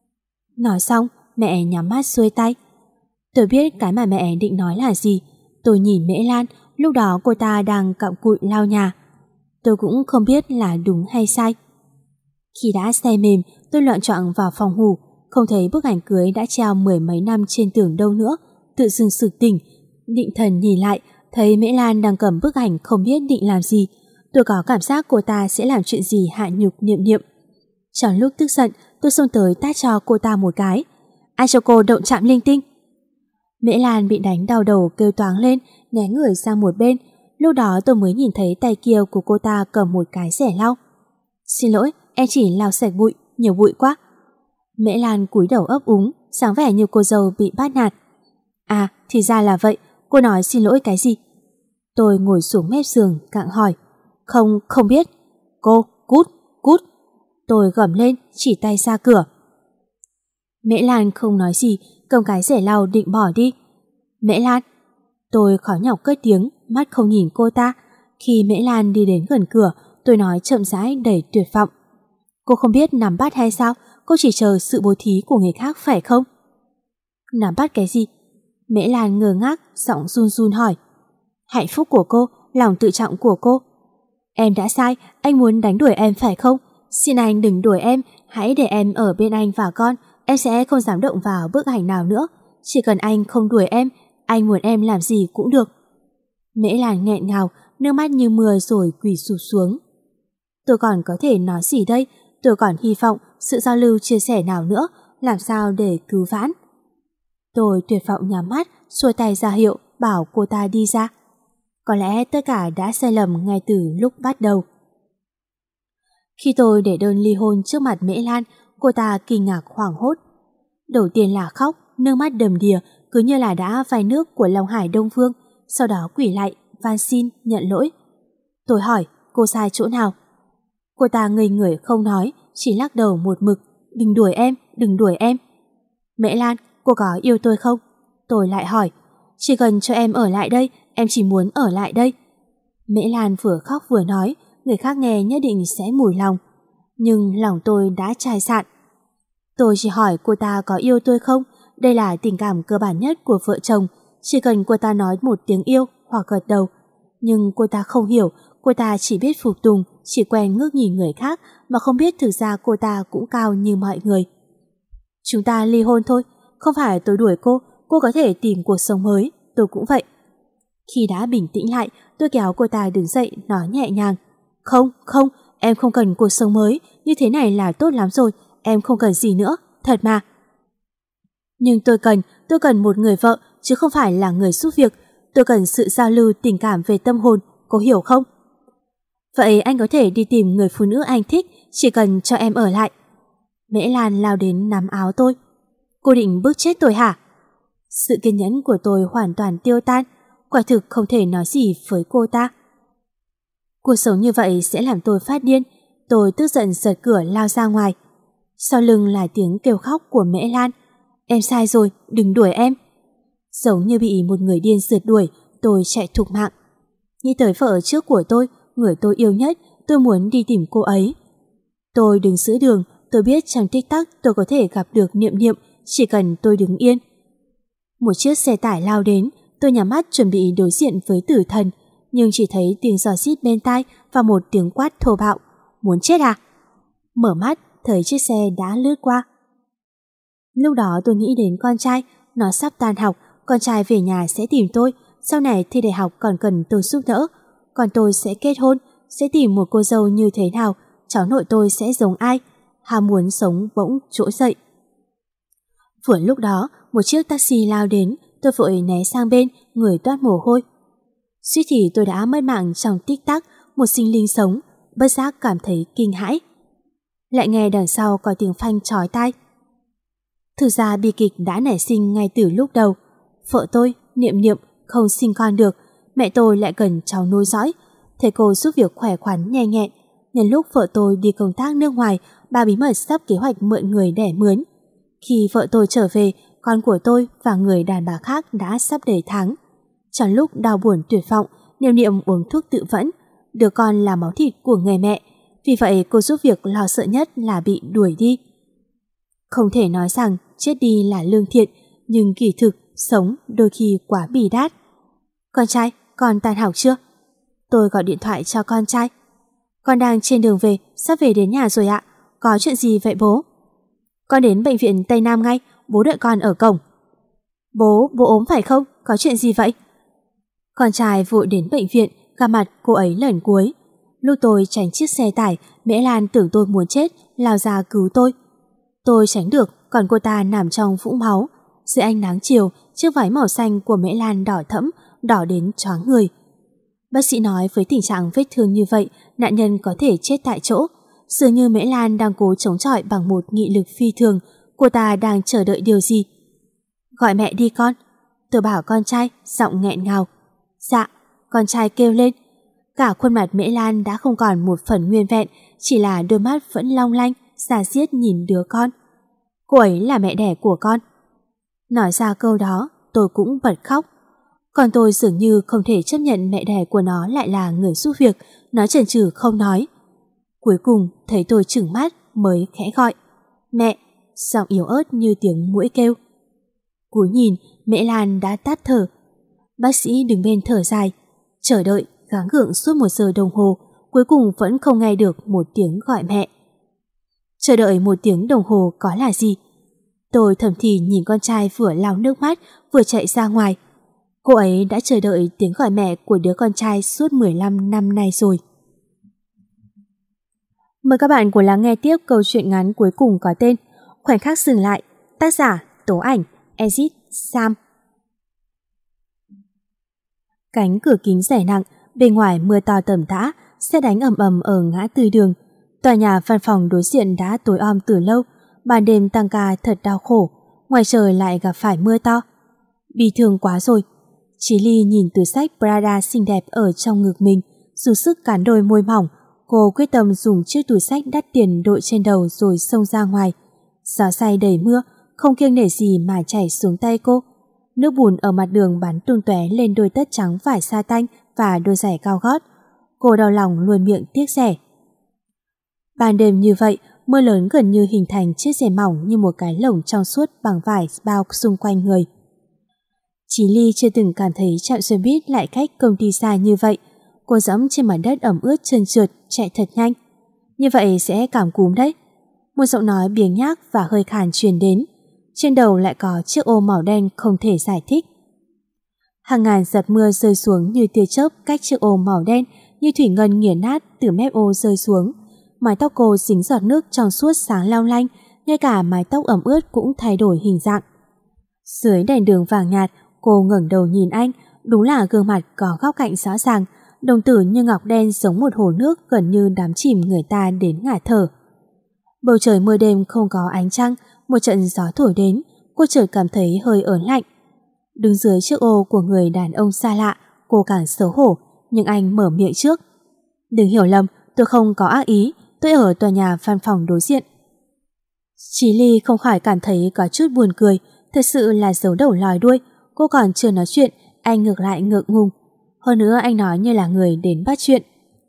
Nói xong, mẹ nhắm mắt xuôi tay. Tôi biết cái mà mẹ định nói là gì. Tôi nhìn Mễ Lan, lúc đó cô ta đang cặm cụi lau nhà. Tôi cũng không biết là đúng hay sai. Khi đã say mềm, tôi loạng choạng vào phòng ngủ, không thấy bức ảnh cưới đã treo mười mấy năm trên tường đâu nữa. Tự dưng sực tỉnh, định thần nhìn lại, thấy Mễ Lan đang cầm bức ảnh không biết định làm gì. Tôi có cảm giác cô ta sẽ làm chuyện gì hạ nhục Niệm Niệm. Trong lúc tức giận, tôi xông tới tát cho cô ta một cái. Ai cho cô động chạm linh tinh? Mễ Lan bị đánh đau đầu kêu toáng lên, né người sang một bên. Lúc đó tôi mới nhìn thấy tay kia của cô ta cầm một cái rẻ lau. Xin lỗi, em chỉ lau sạch bụi, nhiều bụi quá. Mễ Lan cúi đầu ấp úng, sáng vẻ như cô dâu bị bắt nạt. À, thì ra là vậy, cô nói xin lỗi cái gì? Tôi ngồi xuống mép giường, cạng hỏi. Không, không biết. Cô, cút, cút. Tôi gầm lên, chỉ tay ra cửa. Mễ Lan không nói gì, cầm cái rẻ lau định bỏ đi. Mễ Lan. Tôi khó nhọc cất tiếng, mắt không nhìn cô ta. Khi Mễ Lan đi đến gần cửa, tôi nói chậm rãi đầy tuyệt vọng. Cô không biết nắm bắt hay sao? Cô chỉ chờ sự bố thí của người khác phải không? Nắm bắt cái gì? Mễ Lan ngơ ngác, giọng run run hỏi. Hạnh phúc của cô, lòng tự trọng của cô. Em đã sai, anh muốn đánh đuổi em phải không? Xin anh đừng đuổi em, hãy để em ở bên anh và con. Em sẽ không dám động vào bức ảnh nào nữa. Chỉ cần anh không đuổi em, anh muốn em làm gì cũng được. Mễ Lan nghẹn ngào, nước mắt như mưa rồi quỳ sụp xuống. Tôi còn có thể nói gì đây? Tôi còn hy vọng sự giao lưu chia sẻ nào nữa, làm sao để cứu vãn. Tôi tuyệt vọng nhắm mắt, xuôi tay ra hiệu, bảo cô ta đi ra. Có lẽ tất cả đã sai lầm ngay từ lúc bắt đầu. Khi tôi để đơn ly hôn trước mặt Mễ Lan, cô ta kinh ngạc hoảng hốt. Đầu tiên là khóc, nước mắt đầm đìa, cứ như là đã vay nước của Long Hải Đông Phương, sau đó quỳ lại, van xin, nhận lỗi. Tôi hỏi, cô sai chỗ nào? Cô ta ngây người không nói, chỉ lắc đầu một mực. Đừng đuổi em, đừng đuổi em. Mễ Lan, cô có yêu tôi không? Tôi lại hỏi. Chỉ cần cho em ở lại đây, em chỉ muốn ở lại đây. Mễ Lan vừa khóc vừa nói, người khác nghe nhất định sẽ mùi lòng. Nhưng lòng tôi đã chai sạn. Tôi chỉ hỏi cô ta có yêu tôi không? Đây là tình cảm cơ bản nhất của vợ chồng. Chỉ cần cô ta nói một tiếng yêu hoặc gật đầu. Nhưng cô ta không hiểu, cô ta chỉ biết phục tùng, chỉ quen ngước nhìn người khác mà không biết thực ra cô ta cũng cao như mọi người. Chúng ta ly hôn thôi, không phải tôi đuổi cô, cô có thể tìm cuộc sống mới, tôi cũng vậy. Khi đã bình tĩnh lại, tôi kéo cô ta đứng dậy, nói nhẹ nhàng. Không, không, em không cần cuộc sống mới, như thế này là tốt lắm rồi, em không cần gì nữa, thật mà. Nhưng tôi cần, tôi cần một người vợ, chứ không phải là người giúp việc. Tôi cần sự giao lưu tình cảm về tâm hồn, cô hiểu không? Vậy anh có thể đi tìm người phụ nữ anh thích, chỉ cần cho em ở lại. Mễ Lan lao đến nắm áo tôi. Cô định bức chết tôi hả? Sự kiên nhẫn của tôi hoàn toàn tiêu tan, quả thực không thể nói gì với cô ta. Cuộc sống như vậy sẽ làm tôi phát điên. Tôi tức giận giật cửa lao ra ngoài. Sau lưng là tiếng kêu khóc của Mễ Lan. Em sai rồi, đừng đuổi em. Giống như bị một người điên rượt đuổi, tôi chạy thục mạng. Nghĩ tới vợ trước của tôi, người tôi yêu nhất, tôi muốn đi tìm cô ấy. Tôi đứng giữa đường, tôi biết trong tích tắc tôi có thể gặp được Niệm Niệm, chỉ cần tôi đứng yên. Một chiếc xe tải lao đến, tôi nhắm mắt chuẩn bị đối diện với tử thần, nhưng chỉ thấy tiếng gió rít bên tai và một tiếng quát thô bạo. Muốn chết à? Mở mắt, thấy chiếc xe đã lướt qua. Lúc đó tôi nghĩ đến con trai, nó sắp tan học, con trai về nhà sẽ tìm tôi, sau này thi đại học còn cần tôi giúp đỡ. Còn tôi sẽ kết hôn, sẽ tìm một cô dâu như thế nào, cháu nội tôi sẽ giống ai. Ham muốn sống bỗng trỗi dậy. Vừa lúc đó, một chiếc taxi lao đến, tôi vội né sang bên, người toát mồ hôi. Suýt thì tôi đã mất mạng trong tích tắc, một sinh linh sống, bất giác cảm thấy kinh hãi. Lại nghe đằng sau có tiếng phanh chói tai. Thực ra bi kịch đã nảy sinh ngay từ lúc đầu. Vợ tôi, Niệm Niệm, không sinh con được, mẹ tôi lại cần cháu nuôi dõi. Thầy cô giúp việc khỏe khoắn nhanh nhẹn. Nhân lúc vợ tôi đi công tác nước ngoài, bà bí mật sắp kế hoạch mượn người đẻ mướn. Khi vợ tôi trở về, con của tôi và người đàn bà khác đã sắp đầy tháng. Trong lúc đau buồn tuyệt vọng, Niệm Niệm uống thuốc tự vẫn. Đứa con là máu thịt của người mẹ, vì vậy cô giúp việc lo sợ nhất là bị đuổi đi. Không thể nói rằng chết đi là lương thiện, nhưng kỳ thực sống đôi khi quá bỉ đát. Con trai, con tan học chưa? Tôi gọi điện thoại cho con trai. Con đang trên đường về, sắp về đến nhà rồi ạ. Có chuyện gì vậy bố? Con đến bệnh viện Tây Nam ngay, bố đợi con ở cổng. Bố, bố ốm phải không? Có chuyện gì vậy? Con trai vội đến bệnh viện, gặp mặt cô ấy lần cuối. Lúc tôi tránh chiếc xe tải, Mễ Lan tưởng tôi muốn chết, lao ra cứu tôi. Tôi tránh được, còn cô ta nằm trong vũng máu. Dưới ánh nắng chiều, chiếc váy màu xanh của Mễ Lan đỏ thẫm, đỏ đến choáng người. Bác sĩ nói với tình trạng vết thương như vậy, nạn nhân có thể chết tại chỗ. Dường như Mễ Lan đang cố chống chọi bằng một nghị lực phi thường, cô ta đang chờ đợi điều gì. Gọi mẹ đi con. Tôi bảo con trai, giọng nghẹn ngào. Dạ, con trai kêu lên. Cả khuôn mặt Mễ Lan đã không còn một phần nguyên vẹn, chỉ là đôi mắt vẫn long lanh, da diết nhìn đứa con. Cô ấy là mẹ đẻ của con. Nói ra câu đó, tôi cũng bật khóc. Còn tôi dường như không thể chấp nhận mẹ đẻ của nó lại là người giúp việc, nó chần chừ không nói. Cuối cùng thấy tôi trừng mắt mới khẽ gọi. Mẹ, giọng yếu ớt như tiếng muỗi kêu. Cúi nhìn, Mễ Lan đã tắt thở. Bác sĩ đứng bên thở dài, chờ đợi, gắng gượng suốt một giờ đồng hồ, cuối cùng vẫn không nghe được một tiếng gọi mẹ. Chờ đợi một tiếng đồng hồ có là gì? Tôi thầm thì nhìn con trai vừa lau nước mắt vừa chạy ra ngoài. Cô ấy đã chờ đợi tiếng gọi mẹ của đứa con trai suốt mười lăm năm nay rồi. Mời các bạn cùng lắng nghe tiếp câu chuyện ngắn cuối cùng có tên Khoảnh khắc dừng lại, tác giả Tố Ảnh, Exit Sam. Cánh cửa kính dày nặng, bên ngoài mưa to tầm tã, sét đánh ầm ầm ở ngã tư đường. Tòa nhà văn phòng đối diện đã tối om từ lâu, ban đêm tăng ca thật đau khổ, ngoài trời lại gặp phải mưa to. Bi thương quá rồi. Chí Ly nhìn túi xách Prada xinh đẹp ở trong ngực mình, dùng sức cắn đôi môi mỏng. Cô quyết tâm dùng chiếc túi xách đắt tiền đội trên đầu rồi xông ra ngoài. Gió say đầy mưa, không kiêng nể gì mà chảy xuống tay cô. Nước bùn ở mặt đường bắn tung tóe lên đôi tất trắng vải sa tanh và đôi giày cao gót. Cô đau lòng luồn miệng tiếc rẻ. Ban đêm như vậy, mưa lớn gần như hình thành chiếc rèm mỏng như một cái lồng trong suốt bằng vải bao xung quanh người. Chí Ly chưa từng cảm thấy trạm xe buýt lại cách công ty xa như vậy. Cô dẫm trên mặt đất ẩm ướt trơn trượt, chạy thật nhanh. Như vậy sẽ cảm cúm đấy. Một giọng nói biếng nhác và hơi khàn truyền đến. Trên đầu lại có chiếc ô màu đen không thể giải thích. Hàng ngàn giọt mưa rơi xuống như tia chớp cách chiếc ô màu đen, như thủy ngân nghiền nát từ mép ô rơi xuống. Mái tóc cô dính giọt nước trong suốt sáng long lanh, ngay cả mái tóc ẩm ướt cũng thay đổi hình dạng. Dưới đèn đường vàng nhạt, cô ngẩng đầu nhìn anh, đúng là gương mặt có góc cạnh rõ ràng, đồng tử như ngọc đen giống một hồ nước gần như đắm chìm người ta đến ngả thở. Bầu trời mưa đêm không có ánh trăng, một trận gió thổi đến, cô chợt cảm thấy hơi ớn lạnh. Đứng dưới chiếc ô của người đàn ông xa lạ, cô càng xấu hổ, nhưng anh mở miệng trước. Đừng hiểu lầm, tôi không có ác ý, tôi ở tòa nhà văn phòng đối diện. Chí Ly không khỏi cảm thấy có chút buồn cười, thật sự là giấu đầu lòi đuôi. Cô còn chưa nói chuyện, anh ngược lại ngượng ngùng. Hơn nữa anh nói như là người đến bắt chuyện.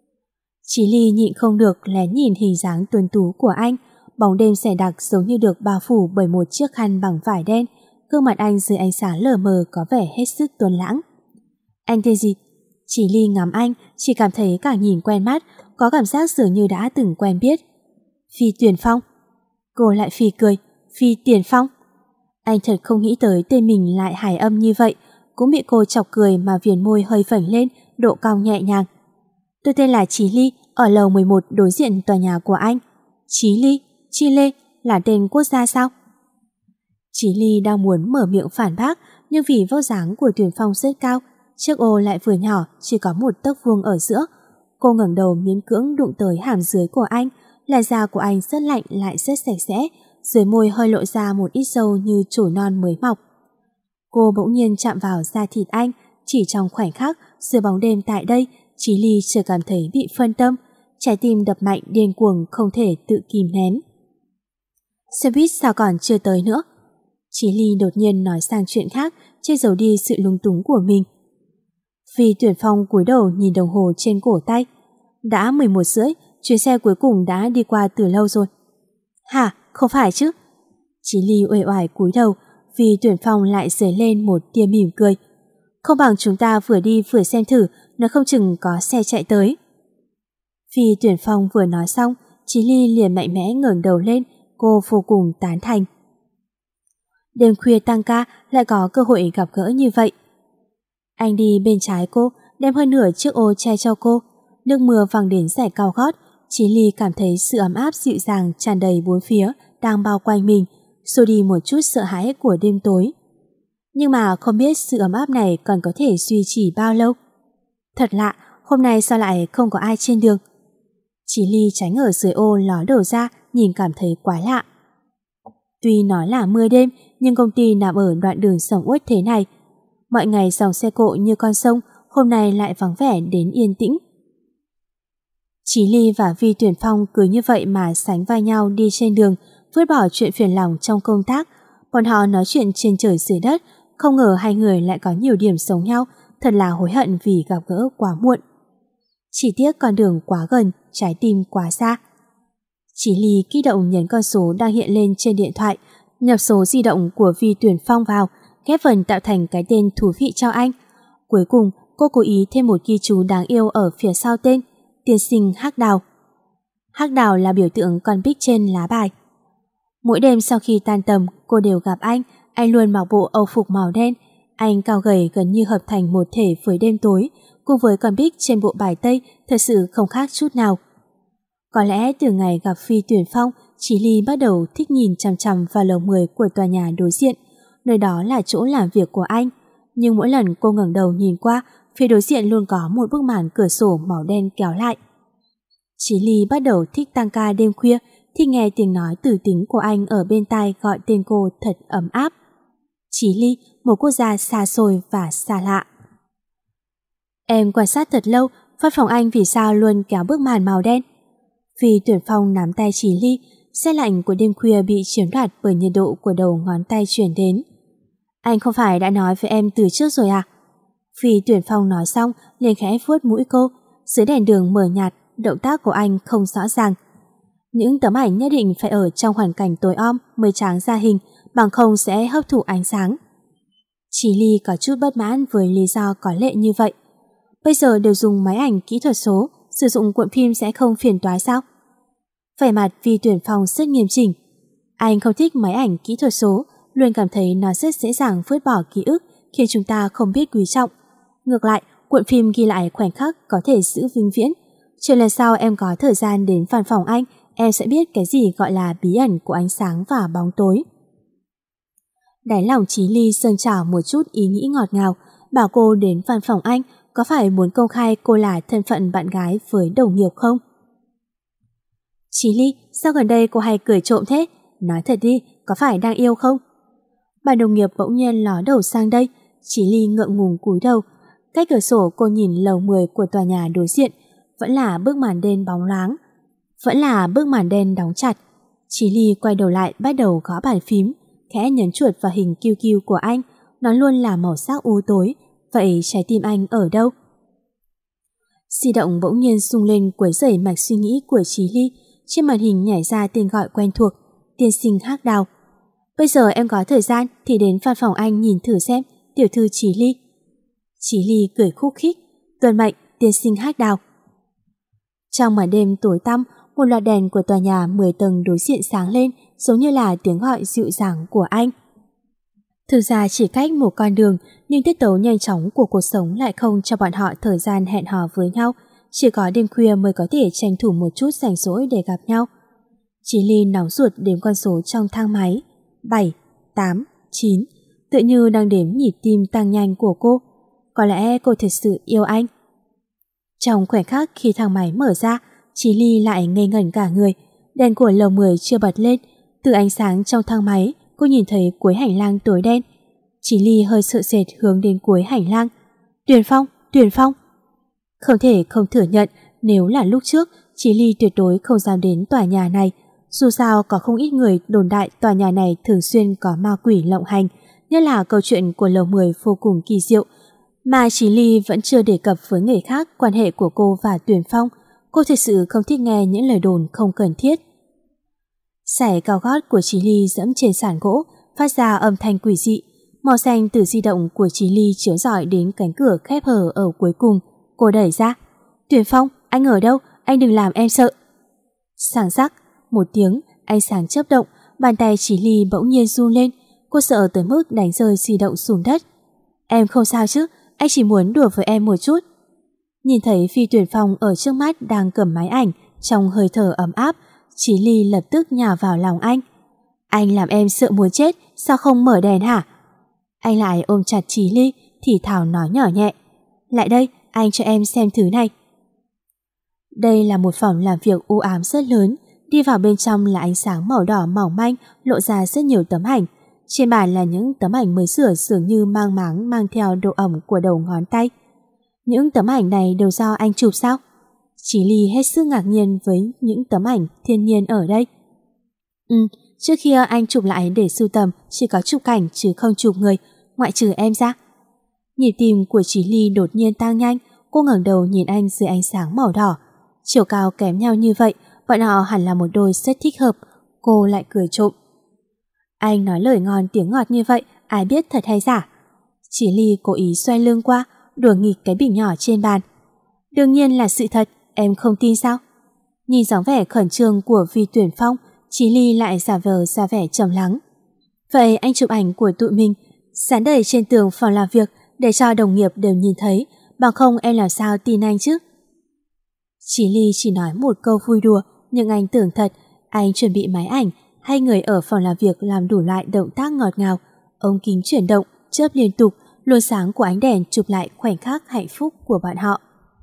Chí Ly nhịn không được lén nhìn hình dáng tuấn tú của anh. Bóng đêm dày đặc giống như được bao phủ bởi một chiếc khăn bằng vải đen. Gương mặt anh dưới ánh sáng lờ mờ có vẻ hết sức tuấn lãng. Anh tên gì? Chí Ly ngắm anh, chỉ cảm thấy càng nhìn quen mắt, có cảm giác dường như đã từng quen biết. Phi Tuyển Phong. Cô lại phì cười. Phi Tiền Phong. Anh thật không nghĩ tới tên mình lại hài âm như vậy, cũng bị cô chọc cười mà viền môi hơi phẩy lên, độ cong nhẹ nhàng. Tôi tên là Chí Ly, ở lầu mười một đối diện tòa nhà của anh. Chí Ly, Chi Lê là tên quốc gia sao? Chí Ly đang muốn mở miệng phản bác, nhưng vì vóc dáng của Tuyển Phong rất cao, chiếc ô lại vừa nhỏ, chỉ có một tấc vuông ở giữa. Cô ngẩng đầu miễn cưỡng đụng tới hàm dưới của anh, làn da của anh rất lạnh lại rất sạch sẽ, dưới môi hơi lộ ra một ít râu như chồi non mới mọc. Cô bỗng nhiên chạm vào da thịt anh, chỉ trong khoảnh khắc, dưới bóng đêm tại đây, Chí Ly chợt cảm thấy bị phân tâm, trái tim đập mạnh điên cuồng không thể tự kìm nén. Xe buýt sao còn chưa tới nữa? Chí Ly đột nhiên nói sang chuyện khác, che giấu đi sự lung túng của mình. Phi Tuyển Phong cúi đầu nhìn đồng hồ trên cổ tay. Đã mười một rưỡi, chuyến xe cuối cùng đã đi qua từ lâu rồi. Hả? Không phải chứ? Chí Ly uể oải cúi đầu, Phi Tuyển Phong lại giấy lên một tia mỉm cười. Không bằng chúng ta vừa đi vừa xem thử, nó không chừng có xe chạy tới. Phi Tuyển Phong vừa nói xong, Chí Ly liền mạnh mẽ ngẩng đầu lên, cô vô cùng tán thành. Đêm khuya tăng ca lại có cơ hội gặp gỡ như vậy. Anh đi bên trái cô, đem hơn nửa chiếc ô che cho cô. Nước mưa văng đến giày cao gót, Chí Ly cảm thấy sự ấm áp dịu dàng tràn đầy bốn phía đang bao quanh mình, xua đi một chút sợ hãi của đêm tối. Nhưng mà không biết sự ấm áp này còn có thể duy trì bao lâu. Thật lạ, hôm nay sao lại không có ai trên đường? Chí Ly tránh ở dưới ô ló đầu ra, nhìn cảm thấy quá lạ. Tuy nói là mưa đêm, nhưng công ty nằm ở đoạn đường sầm uất thế này. Mọi ngày dòng xe cộ như con sông, hôm nay lại vắng vẻ đến yên tĩnh. Chí Ly và Vi Tuyển Phong cứ như vậy mà sánh vai nhau đi trên đường, vứt bỏ chuyện phiền lòng trong công tác. Bọn họ nói chuyện trên trời dưới đất, không ngờ hai người lại có nhiều điểm giống nhau, thật là hối hận vì gặp gỡ quá muộn. Chỉ tiếc con đường quá gần, trái tim quá xa. Chí Ly kích động nhấn con số đang hiện lên trên điện thoại, nhập số di động của Vi Tuyển Phong vào, ghép vần tạo thành cái tên thú vị cho anh. Cuối cùng, cô cố ý thêm một ghi chú đáng yêu ở phía sau tên, tiên sinh Hắc Đào. Hắc Đào là biểu tượng con bích trên lá bài. Mỗi đêm sau khi tan tầm, cô đều gặp anh. Anh luôn mặc bộ âu phục màu đen. Anh cao gầy gần như hợp thành một thể với đêm tối, cùng với con bích trên bộ bài tây thật sự không khác chút nào. Có lẽ từ ngày gặp Phi Tuyển Phong, Chí Ly bắt đầu thích nhìn chằm chằm vào lầu mười của tòa nhà đối diện. Nơi đó là chỗ làm việc của anh. Nhưng mỗi lần cô ngẩng đầu nhìn qua, phía đối diện luôn có một bức màn cửa sổ màu đen kéo lại. Chí Ly bắt đầu thích tăng ca đêm khuya, thích nghe tiếng nói từ tính của anh ở bên tai gọi tên cô thật ấm áp. Chí Ly, một quốc gia xa xôi và xa lạ. Em quan sát thật lâu, văn phòng anh vì sao luôn kéo bức màn màu đen. Vì Tuyển Phong nắm tay Chí Ly, xe lạnh của đêm khuya bị chiếm đoạt bởi nhiệt độ của đầu ngón tay chuyển đến. Anh không phải đã nói với em từ trước rồi à? Vì Tuyển Phong nói xong, liền khẽ vuốt mũi cô. Dưới đèn đường mờ nhạt, động tác của anh không rõ ràng. Những tấm ảnh nhất định phải ở trong hoàn cảnh tối om mới tráng ra hình, bằng không sẽ hấp thụ ánh sáng. Chí Ly có chút bất mãn với lý do có lệ như vậy. Bây giờ đều dùng máy ảnh kỹ thuật số, sử dụng cuộn phim sẽ không phiền toái sao? Vẻ mặt Vi Tuyển Phong rất nghiêm chỉnh. Anh không thích máy ảnh kỹ thuật số, luôn cảm thấy nó rất dễ dàng vứt bỏ ký ức, khiến chúng ta không biết quý trọng. Ngược lại, cuộn phim ghi lại khoảnh khắc có thể giữ vĩnh viễn. Chờ lần sau em có thời gian đến văn phòng anh, em sẽ biết cái gì gọi là bí ẩn của ánh sáng và bóng tối. Đáy lòng Chí Ly dâng trào một chút ý nghĩ ngọt ngào, bảo cô đến văn phòng anh có phải muốn công khai cô là thân phận bạn gái với đồng nghiệp không? Chí Ly, sao gần đây cô hay cười trộm thế? Nói thật đi, có phải đang yêu không? Bà đồng nghiệp bỗng nhiên ló đầu sang đây. Chí Ly ngượng ngùng cúi đầu. Cách cửa sổ cô nhìn lầu mười của tòa nhà đối diện, vẫn là bức màn đen bóng loáng, vẫn là bức màn đen đóng chặt. Chí Ly quay đầu lại bắt đầu gõ bàn phím, khẽ nhấn chuột vào hình kiu kiu của anh. Nó luôn là màu sắc u tối. Vậy trái tim anh ở đâu? Di động bỗng nhiên rung lên quấy rầy mạch suy nghĩ của Chí Ly. Trên màn hình nhảy ra tên gọi quen thuộc, tiên sinh Hắc Đào. Bây giờ em có thời gian thì đến văn phòng anh nhìn thử xem, tiểu thư Chí Ly. Chí Ly cười khúc khích, tuân mệnh, tiên sinh Hắc Đào. Trong màn đêm tối tăm, một loạt đèn của tòa nhà mười tầng đối diện sáng lên, giống như là tiếng gọi dịu dàng của anh. Thực ra chỉ cách một con đường, nhưng tiết tấu nhanh chóng của cuộc sống lại không cho bọn họ thời gian hẹn hò với nhau. Chỉ có đêm khuya mới có thể tranh thủ một chút rảnh rỗi để gặp nhau. Chí Ly nóng ruột đếm con số trong thang máy. bảy, tám, chín. Tự như đang đếm nhịp tim tăng nhanh của cô. Có lẽ cô thật sự yêu anh. Trong khoảnh khắc khi thang máy mở ra, Chí Ly lại ngây ngẩn cả người. Đèn của lầu mười chưa bật lên. Từ ánh sáng trong thang máy, cô nhìn thấy cuối hành lang tối đen. Chí Ly hơi sợ sệt hướng đến cuối hành lang. Tuyển Phong, Tuyển Phong. Không thể không thừa nhận, nếu là lúc trước, Chí Ly tuyệt đối không dám đến tòa nhà này. Dù sao có không ít người đồn đại tòa nhà này thường xuyên có ma quỷ lộng hành, nhất là câu chuyện của lầu mười vô cùng kỳ diệu. Mà Chí Ly vẫn chưa đề cập với người khác quan hệ của cô và Tuyển Phong. Cô thật sự không thích nghe những lời đồn không cần thiết. Giày cao gót của Chí Ly dẫm trên sàn gỗ, phát ra âm thanh quỷ dị. Màu xanh từ di động của Chí Ly chiếu rọi đến cánh cửa khép hờ ở cuối cùng. Cô đẩy ra. Tuyển Phong, anh ở đâu? Anh đừng làm em sợ. Sáng rắc, một tiếng, ánh sáng chớp động, bàn tay Chí Ly bỗng nhiên run lên. Cô sợ tới mức đánh rơi di động xuống đất. Em không sao chứ, anh chỉ muốn đùa với em một chút. Nhìn thấy Phi Tuyển Phong ở trước mắt đang cầm máy ảnh, trong hơi thở ấm áp, Chí Ly lập tức nhào vào lòng anh. Anh làm em sợ muốn chết, sao không mở đèn hả? Anh lại ôm chặt Chí Ly, thì thào nói nhỏ nhẹ. Lại đây, anh cho em xem thứ này. Đây là một phòng làm việc u ám rất lớn. Đi vào bên trong là ánh sáng màu đỏ mỏng manh, lộ ra rất nhiều tấm ảnh. Trên bàn là những tấm ảnh mới sửa, dường như mang máng mang theo độ ẩm của đầu ngón tay. Những tấm ảnh này đều do anh chụp sao? Chí Ly hết sức ngạc nhiên với những tấm ảnh thiên nhiên ở đây. Ừ, trước kia anh chụp lại để sưu tầm, chỉ có chụp cảnh chứ không chụp người, ngoại trừ em ra. Nhịp tim của Chí Ly đột nhiên tăng nhanh. Cô ngẩng đầu nhìn anh dưới ánh sáng màu đỏ. Chiều cao kém nhau như vậy, bọn họ hẳn là một đôi rất thích hợp. Cô lại cười trộm. Anh nói lời ngon tiếng ngọt như vậy, ai biết thật hay giả. Chỉ Ly cố ý xoay lưng qua, đùa nghịch cái bình nhỏ trên bàn. Đương nhiên là sự thật, em không tin sao? Nhìn dáng vẻ khẩn trương của Vi Tuyển Phong, Chí Ly lại giả vờ ra vẻ trầm lắng. Vậy anh chụp ảnh của tụi mình, dán đầy trên tường phòng làm việc để cho đồng nghiệp đều nhìn thấy, bằng không em làm sao tin anh chứ? Chí Ly chỉ nói một câu vui đùa, nhưng anh tưởng thật. Anh chuẩn bị máy ảnh, hai người ở phòng làm việc làm đủ loại động tác ngọt ngào, ống kính chuyển động, chớp liên tục, luồng sáng của ánh đèn chụp lại khoảnh khắc hạnh phúc của bọn họ.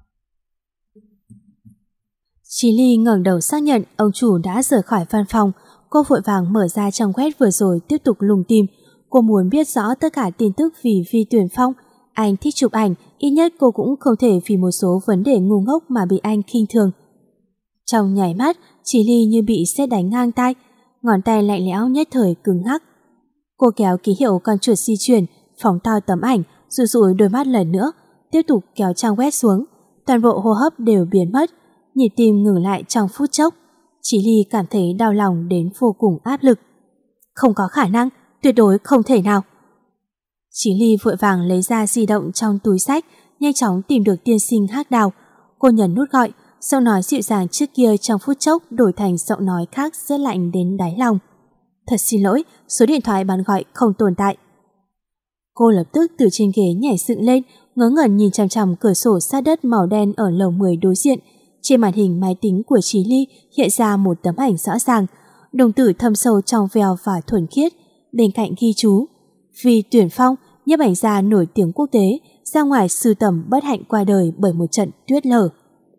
Chí Ly ngẩng đầu xác nhận ông chủ đã rời khỏi văn phòng. Cô vội vàng mở ra trang web vừa rồi tiếp tục lùng tìm. Cô muốn biết rõ tất cả tin tức vì Vi Tuyển Phong. Anh thích chụp ảnh, ít nhất cô cũng không thể vì một số vấn đề ngu ngốc mà bị anh khinh thường. Trong nháy mắt, Chí Ly như bị sét đánh ngang tai, ngón tay lạnh lẽo nhất thời cứng ngắc. Cô kéo ký hiệu con chuột di chuyển, phóng to tấm ảnh, rụi rụi đôi mắt lần nữa, tiếp tục kéo trang web xuống. Toàn bộ hô hấp đều biến mất, nhịp tim ngừng lại trong phút chốc. Chí Ly cảm thấy đau lòng đến vô cùng áp lực. Không có khả năng, tuyệt đối không thể nào. Chí Ly vội vàng lấy ra di động trong túi xách, nhanh chóng tìm được tiên sinh Hắc Đào. Cô nhấn nút gọi, giọng nói dịu dàng trước kia trong phút chốc đổi thành giọng nói khác rất lạnh đến đáy lòng. Thật xin lỗi, số điện thoại bạn gọi không tồn tại. Cô lập tức từ trên ghế nhảy dựng lên, ngớ ngẩn nhìn chằm chằm cửa sổ sát đất màu đen ở lầu mười đối diện. Trên màn hình máy tính của Chí Ly hiện ra một tấm ảnh rõ ràng, đồng tử thâm sâu trong veo và thuần khiết, bên cạnh ghi chú: Vi Tuyển Phong, nhiếp ảnh gia nổi tiếng quốc tế, ra ngoài sưu tầm bất hạnh qua đời bởi một trận tuyết lở.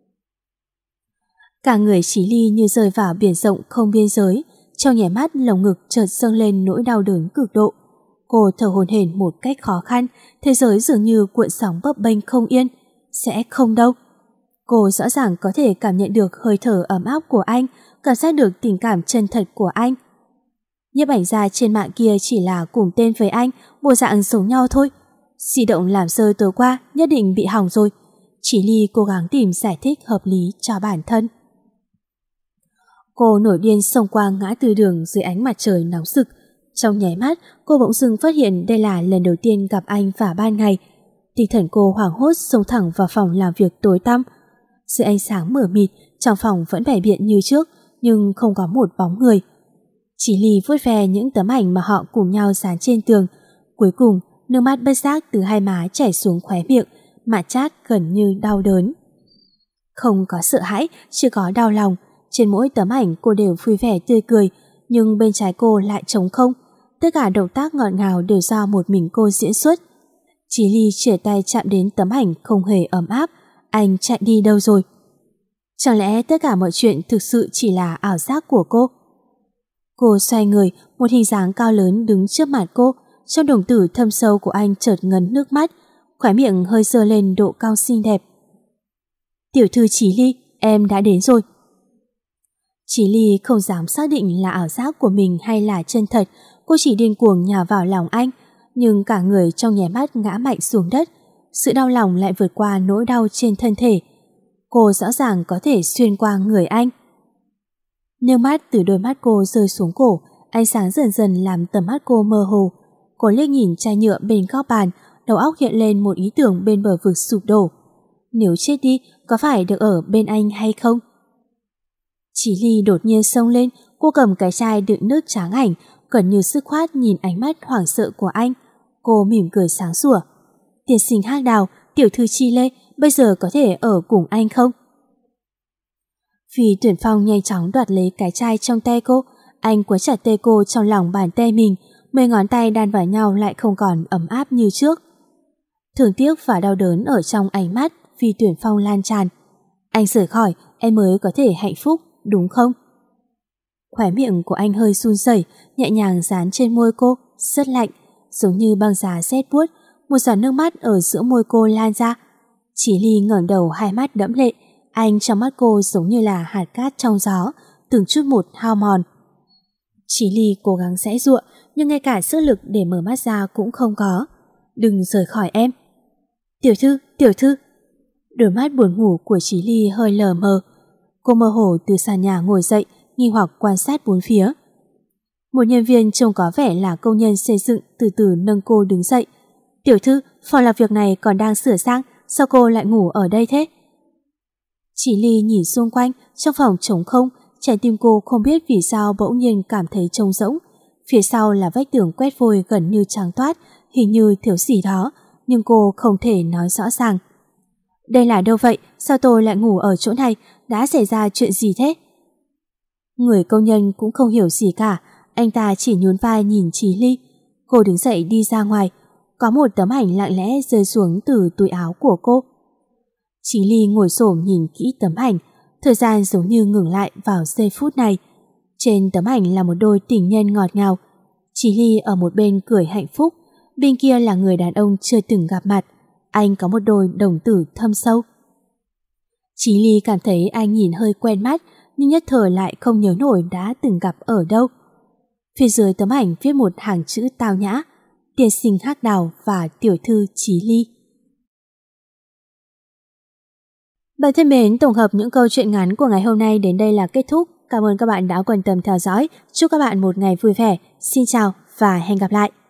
Cả người Chí Ly như rơi vào biển rộng không biên giới, trong nháy mắt lồng ngực chợt dâng lên nỗi đau đớn cực độ. Cô thở hổn hển một cách khó khăn, thế giới dường như cuộn sóng bấp bênh không yên. Sẽ không đâu. Cô rõ ràng có thể cảm nhận được hơi thở ấm áp của anh, cảm giác được tình cảm chân thật của anh. Nhiếp ảnh gia trên mạng kia chỉ là cùng tên với anh, bộ dạng giống nhau thôi. Di động làm rơi tối qua nhất định bị hỏng rồi. Chí Ly cố gắng tìm giải thích hợp lý cho bản thân. Cô nổi điên xông qua ngã tư đường dưới ánh mặt trời nóng rực. Trong nháy mắt, cô bỗng dưng phát hiện đây là lần đầu tiên gặp anh vào ban ngày. Tinh thần cô hoảng hốt xông thẳng vào phòng làm việc tối tăm. Dưới ánh sáng mờ mịt, trong phòng vẫn bày biện như trước, nhưng không có một bóng người. Chí Ly vuốt ve những tấm ảnh mà họ cùng nhau dán trên tường. Cuối cùng, nước mắt bất giác từ hai má chảy xuống khóe miệng, mặt chát gần như đau đớn. Không có sợ hãi, chỉ có đau lòng. Trên mỗi tấm ảnh cô đều vui vẻ tươi cười, nhưng bên trái cô lại trống không. Tất cả động tác ngọt ngào đều do một mình cô diễn xuất. Chí Ly chìa tay chạm đến tấm ảnh không hề ấm áp. Anh chạy đi đâu rồi? Chẳng lẽ tất cả mọi chuyện thực sự chỉ là ảo giác của cô? Cô xoay người, một hình dáng cao lớn đứng trước mặt cô. Trong đồng tử thâm sâu của anh chợt ngấn nước mắt, khóe miệng hơi dơ lên độ cong xinh đẹp. Tiểu thư Chí Ly, em đã đến rồi. Chí Ly không dám xác định là ảo giác của mình hay là chân thật. Cô chỉ điên cuồng nhào vào lòng anh, nhưng cả người trong nháy mắt ngã mạnh xuống đất. Sự đau lòng lại vượt qua nỗi đau trên thân thể. Cô rõ ràng có thể xuyên qua người anh. Nước mắt từ đôi mắt cô rơi xuống cổ, ánh sáng dần dần làm tầm mắt cô mơ hồ. Cô liếc nhìn chai nhựa bên góc bàn, đầu óc hiện lên một ý tưởng bên bờ vực sụp đổ. Nếu chết đi, có phải được ở bên anh hay không? Chí Ly đột nhiên xông lên, cô cầm cái chai đựng nước tráng ảnh, gần như sức khoát nhìn ánh mắt hoảng sợ của anh. Cô mỉm cười sáng sủa. Tiên sinh Hắc Đào, tiểu thư Chi Lê, bây giờ có thể ở cùng anh không? Vì Tuyển Phong nhanh chóng đoạt lấy cái chai trong tay cô, anh quấn chặt tay cô trong lòng bàn tay mình, mấy ngón tay đan vào nhau lại không còn ấm áp như trước. Thương tiếc và đau đớn ở trong ánh mắt Vì Tuyển Phong lan tràn. Anh rời khỏi, em mới có thể hạnh phúc, đúng không? Khóe miệng của anh hơi run rẩy, nhẹ nhàng dán trên môi cô, rất lạnh, giống như băng giá rét buốt. Một giọt nước mắt ở giữa môi cô lan ra. Chí Ly ngẩng đầu, hai mắt đẫm lệ. Anh trong mắt cô giống như là hạt cát trong gió, từng chút một hao mòn. Chí Ly cố gắng giãy giụa, nhưng ngay cả sức lực để mở mắt ra cũng không có. Đừng rời khỏi em. Tiểu thư, tiểu thư. Đôi mắt buồn ngủ của Chí Ly hơi lờ mờ. Cô mơ hồ từ sàn nhà ngồi dậy, nghi hoặc quan sát bốn phía. Một nhân viên trông có vẻ là công nhân xây dựng từ từ nâng cô đứng dậy. Tiểu thư, phòng làm việc này còn đang sửa sang, sao cô lại ngủ ở đây thế? Chỉ Ly nhìn xung quanh, trong phòng trống không, trái tim cô không biết vì sao bỗng nhiên cảm thấy trống rỗng. Phía sau là vách tường quét vôi gần như trắng toát, hình như thiếu gì đó, nhưng cô không thể nói rõ ràng. Đây là đâu vậy? Sao tôi lại ngủ ở chỗ này? Đã xảy ra chuyện gì thế? Người công nhân cũng không hiểu gì cả, anh ta chỉ nhún vai nhìn Chí Ly. Cô đứng dậy đi ra ngoài, có một tấm ảnh lặng lẽ rơi xuống từ túi áo của cô. Chí Ly ngồi xổm nhìn kỹ tấm ảnh, thời gian giống như ngừng lại vào giây phút này. Trên tấm ảnh là một đôi tình nhân ngọt ngào. Chí Ly ở một bên cười hạnh phúc, bên kia là người đàn ông chưa từng gặp mặt. Anh có một đôi đồng tử thâm sâu. Chí Ly cảm thấy anh nhìn hơi quen mắt, nhưng nhất thời lại không nhớ nổi đã từng gặp ở đâu. Phía dưới tấm ảnh viết một hàng chữ tao nhã: tiên sinh Hắc Đào và tiểu thư Chí Ly. Bạn thân mến, tổng hợp những câu chuyện ngắn của ngày hôm nay đến đây là kết thúc. Cảm ơn các bạn đã quan tâm theo dõi. Chúc các bạn một ngày vui vẻ. Xin chào và hẹn gặp lại.